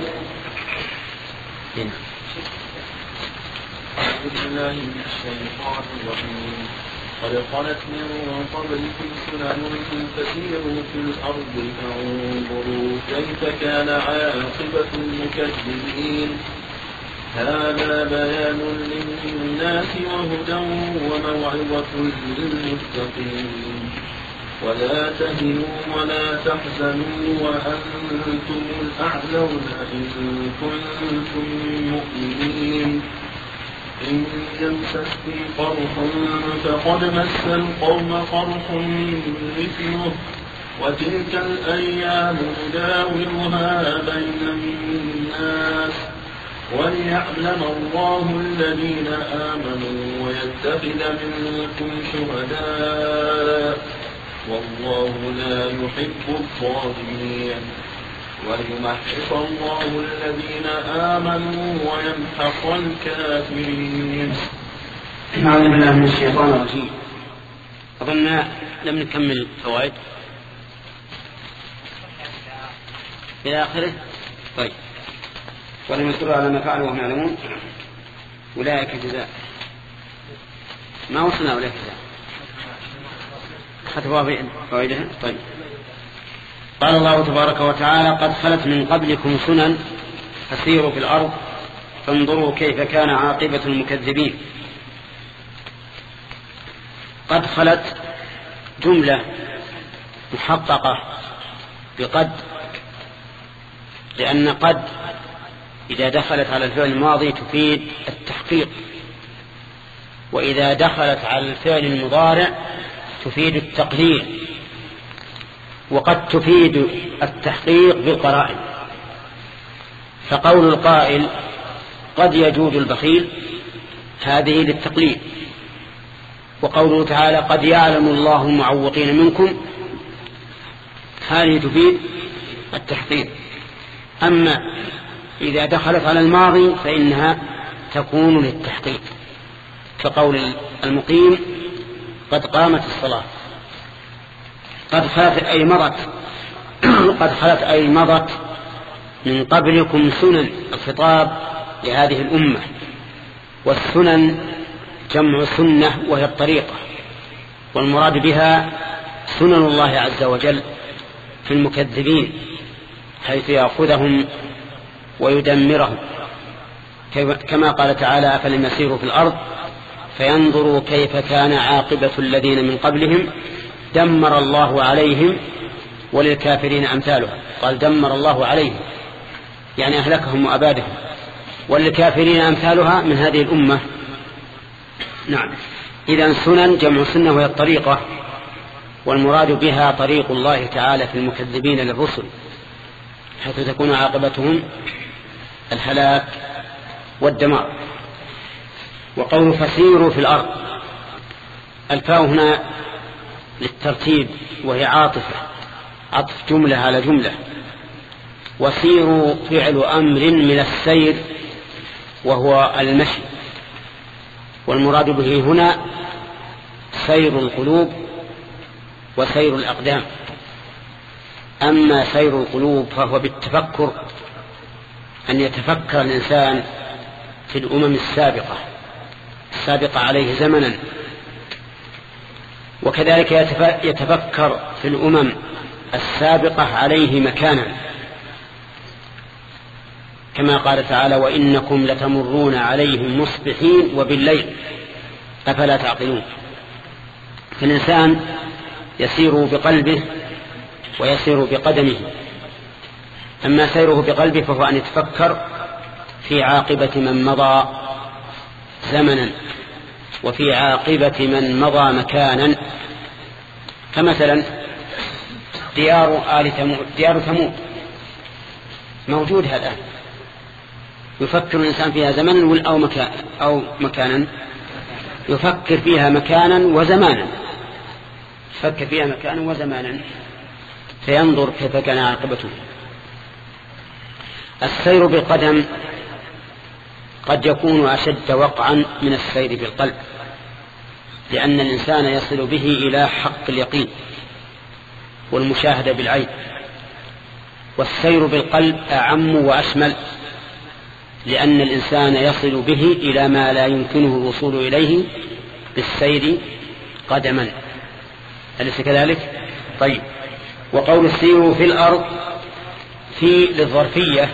بسم الله الشيطان الرجيم. قد خلت من قبلكم سنن فسيروا في الأرض فانظروا كيف كان عاقبة المكذبين. هذا بيان للناس وهدى وموعظة للمتقين. ولا تهنوا ولا تحزنوا وأنتم الأعلون إن كنتم مؤمنين. إن يمسسكم قرح فقد مس القوم قرح مثله وتلك الأيام نداولها بين الناس وليعلم الله الذين آمنوا ويتخذ منكم شهداء والله لا يحب الظالمين وليمحص الله الذين آمنوا ويمحق الكافرين. أعوذ بالله من الشيطان الرجيم. أظن لم نكمل فوائد إلى آخره. طيب. ولم يصروا على ما فعلوا وهم يعلمون أولئك جزاء ما وصلنا إليه خطبوا فوائدها. طيب قال الله تبارك وتعالى قد خلت من قبلكم سنن فسيروا في الأرض فانظروا كيف كان عاقبة المكذبين. قد خلت جملة محققة بقد، لأن قد إذا دخلت على الفعل الماضي تفيد التحقيق، وإذا دخلت على الفعل المضارع تفيد التقليل، وقد تفيد التحقيق بالقرائن. فقول القائل قد يجود البخيل هذه للتقليل، وقوله تعالى قد يعلم الله المعوقين منكم هذه تفيد التحقيق. أما إذا دخلت على الماضي فإنها تكون للتحقيق، كقول المقيم قد قامت الصلاة. قد خلت أي مضت قد خلت أي مضت من قبلكم سنن، الخطاب لهذه الأمة، والسنن جمع سنة وهي الطريقة، والمراد بها سنن الله عز وجل في المكذبين حيث يأخذهم ويدمرهم، كما قال تعالى أفلم يسيروا في الأرض فينظروا كيف كان عاقبة الذين من قبلهم دمر الله عليهم وللكافرين أمثالها. قال دمر الله عليهم يعني أهلكهم وأبادهم، وللكافرين أمثالها من هذه الأمة. نعم، إذن سنن جمع سنة وهي الطريقة، والمراد بها طريق الله تعالى في المكذبين للرسل حيث تكون عاقبتهم الهلاك والدمار. وقول فسيروا في الأرض، الفاء هنا للترتيب وهي عاطفة، عطف جملة على جملة. وسيروا فعل أمر من السير وهو المشي، والمراد به هنا سير القلوب وسير الأقدام. أما سير القلوب فهو بالتفكر، أن يتفكر الإنسان في الأمم السابقة السابقة عليه زمنا، وكذلك يتفكر في الأمم السابقة عليه مكانا، كما قال تعالى وإنكم لتمرون عليهم مصبحين وبالليل أفلا تعقلون. فالإنسان يسير بقلبه ويسير بقدمه. أما سيره بقلبه فهو أن يتفكر في عاقبة من مضى زمنا وفي عاقبة من مضى مكانا، فمثلا ديار آل ثمود ديار ثمود موجودة الآن، يفكر الإنسان فيها زمنا أو, مكان أو مكانا، يفكر فيها مكانا وزمانا، يفكر فيها مكانا وزمانا فينظر كيف كان عاقبته. السير بالقدم قد يكون أشد وقعا من السير بالقلب، لأن الإنسان يصل به إلى حق اليقين والمشاهدة بالعين، والسير بالقلب أعم وأشمل، لأن الإنسان يصل به إلى ما لا يمكنه الوصول إليه بالسير قدما. أليس كذلك؟ طيب. وقول سيروا في الأرض في للظرفية،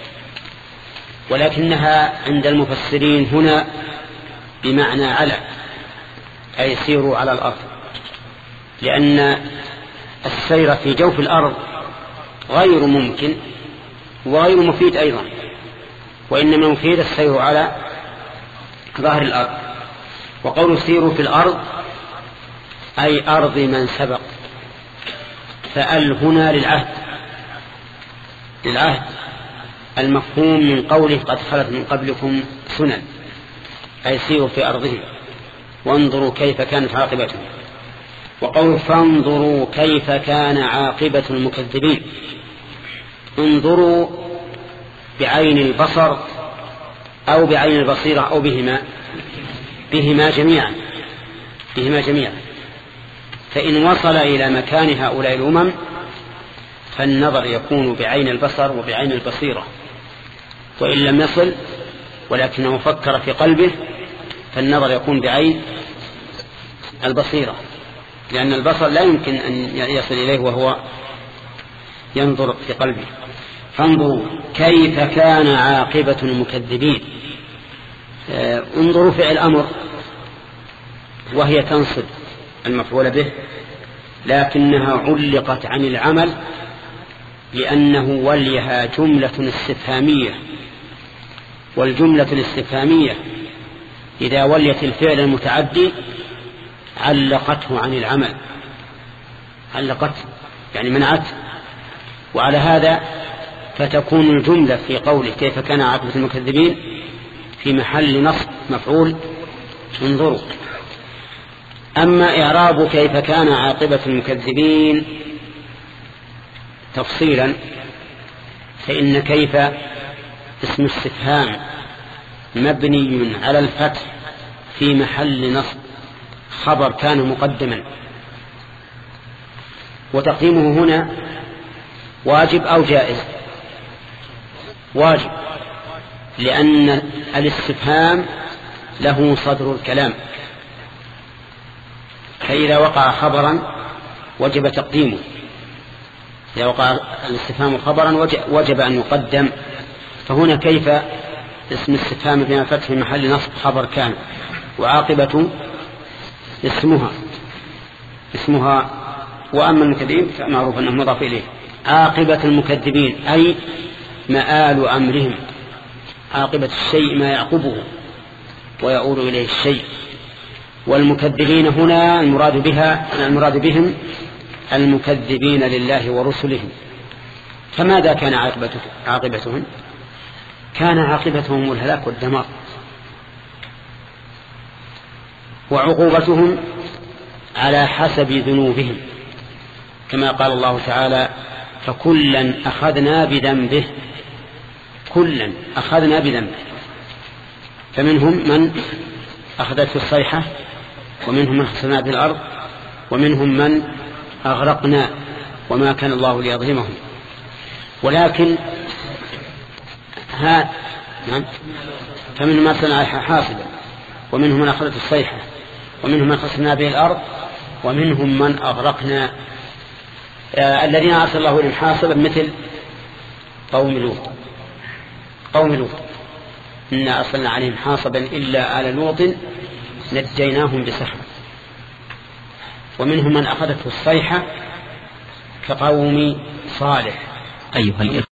ولكنها عند المفسرين هنا بمعنى على، أي سيروا على الأرض، لأن السير في جوف الأرض غير ممكن وغير مفيد أيضا، وإنما مفيد السير على ظهر الأرض. وقول سيروا في الأرض أي أرض من سبق، فأل هنا للعهد للعهد المفهوم من قوله قد خلت من قبلكم سنن، أي سيروا في أرضهم وانظروا كيف كانت عاقبتهم. وقول فانظروا كيف كان عاقبة المكذبين، انظروا بعين البصر أو بعين البصيرة أو بهما بهما جميعا بهما جميعا فإن وصل إلى مكان هؤلاء الأمم فالنظر يكون بعين البصر وبعين البصيرة، وإن لم يصل ولكنه فكر في قلبه فالنظر يكون بعين البصيرة، لأن البصر لا يمكن أن يصل إليه وهو ينظر في قلبه. فانظروا كيف كان عاقبة المكذبين. انظروا فعل أمر وهي تنصب المفعول به، لكنها علقت عن العمل لأنه وليها جملة استفهامية، والجملة الاستفهامية إذا وليت الفعل المتعدي علقته عن العمل، علقت يعني منعت. وعلى هذا فتكون الجملة في قوله كيف كان عاقبة المكذبين في محل نصب مفعول انظروا. أما إعراب كيف كان عاقبة المكذبين تفصيلا فإن كيف اسم استفهام مبني على الفتح في محل نصب، خبر كان مقدما، وتقديمه هنا واجب أو جائز؟ واجب، لأن الاستفهام له صدر الكلام، فإذا وقع خبرا وجب تقديمه، إذا وقع الاستفهام خبرا وجب أن يقدم. فهنا كيف اسم استفهام بما فتح في محل نصب خبر كان، وعاقبة اسمها اسمها وأما المكذبين فمعروف أنه مضاف إليه. عاقبة المكذبين أي مآل أمرهم، عاقبة الشيء ما يعقبه ويؤول إليه الشيء. والمكذبين هنا المراد بها المراد بهم المكذبين لله ورسله. فماذا كان عاقبتهم؟ كان عاقبتهم الهلاك والدمار، وعقوبتهم على حسب ذنوبهم، كما قال الله تعالى فكلا أخذنا بذنبه، كلا أخذنا بذنبه. فمنهم من أخذته الصيحة، ومنهم من خسفنا به الأرض، ومنهم من أغرقنا وما كان الله ليظلمهم. ولكن ها نعم فمنهم من صنع حاصبا، ومنهم من أخذته الصيحة، ومنهم من خسفنا به الأرض، ومنهم من أغرقنا. آه الذين أرسل الله لهم حاصبا مثل قوم لوط، قوم لوط إنا أرسلنا عليهم حاصبا إلا آل لوط نجيناهم بسحر. ومنهم من أخذته الصيحة كقوم صالح. أيها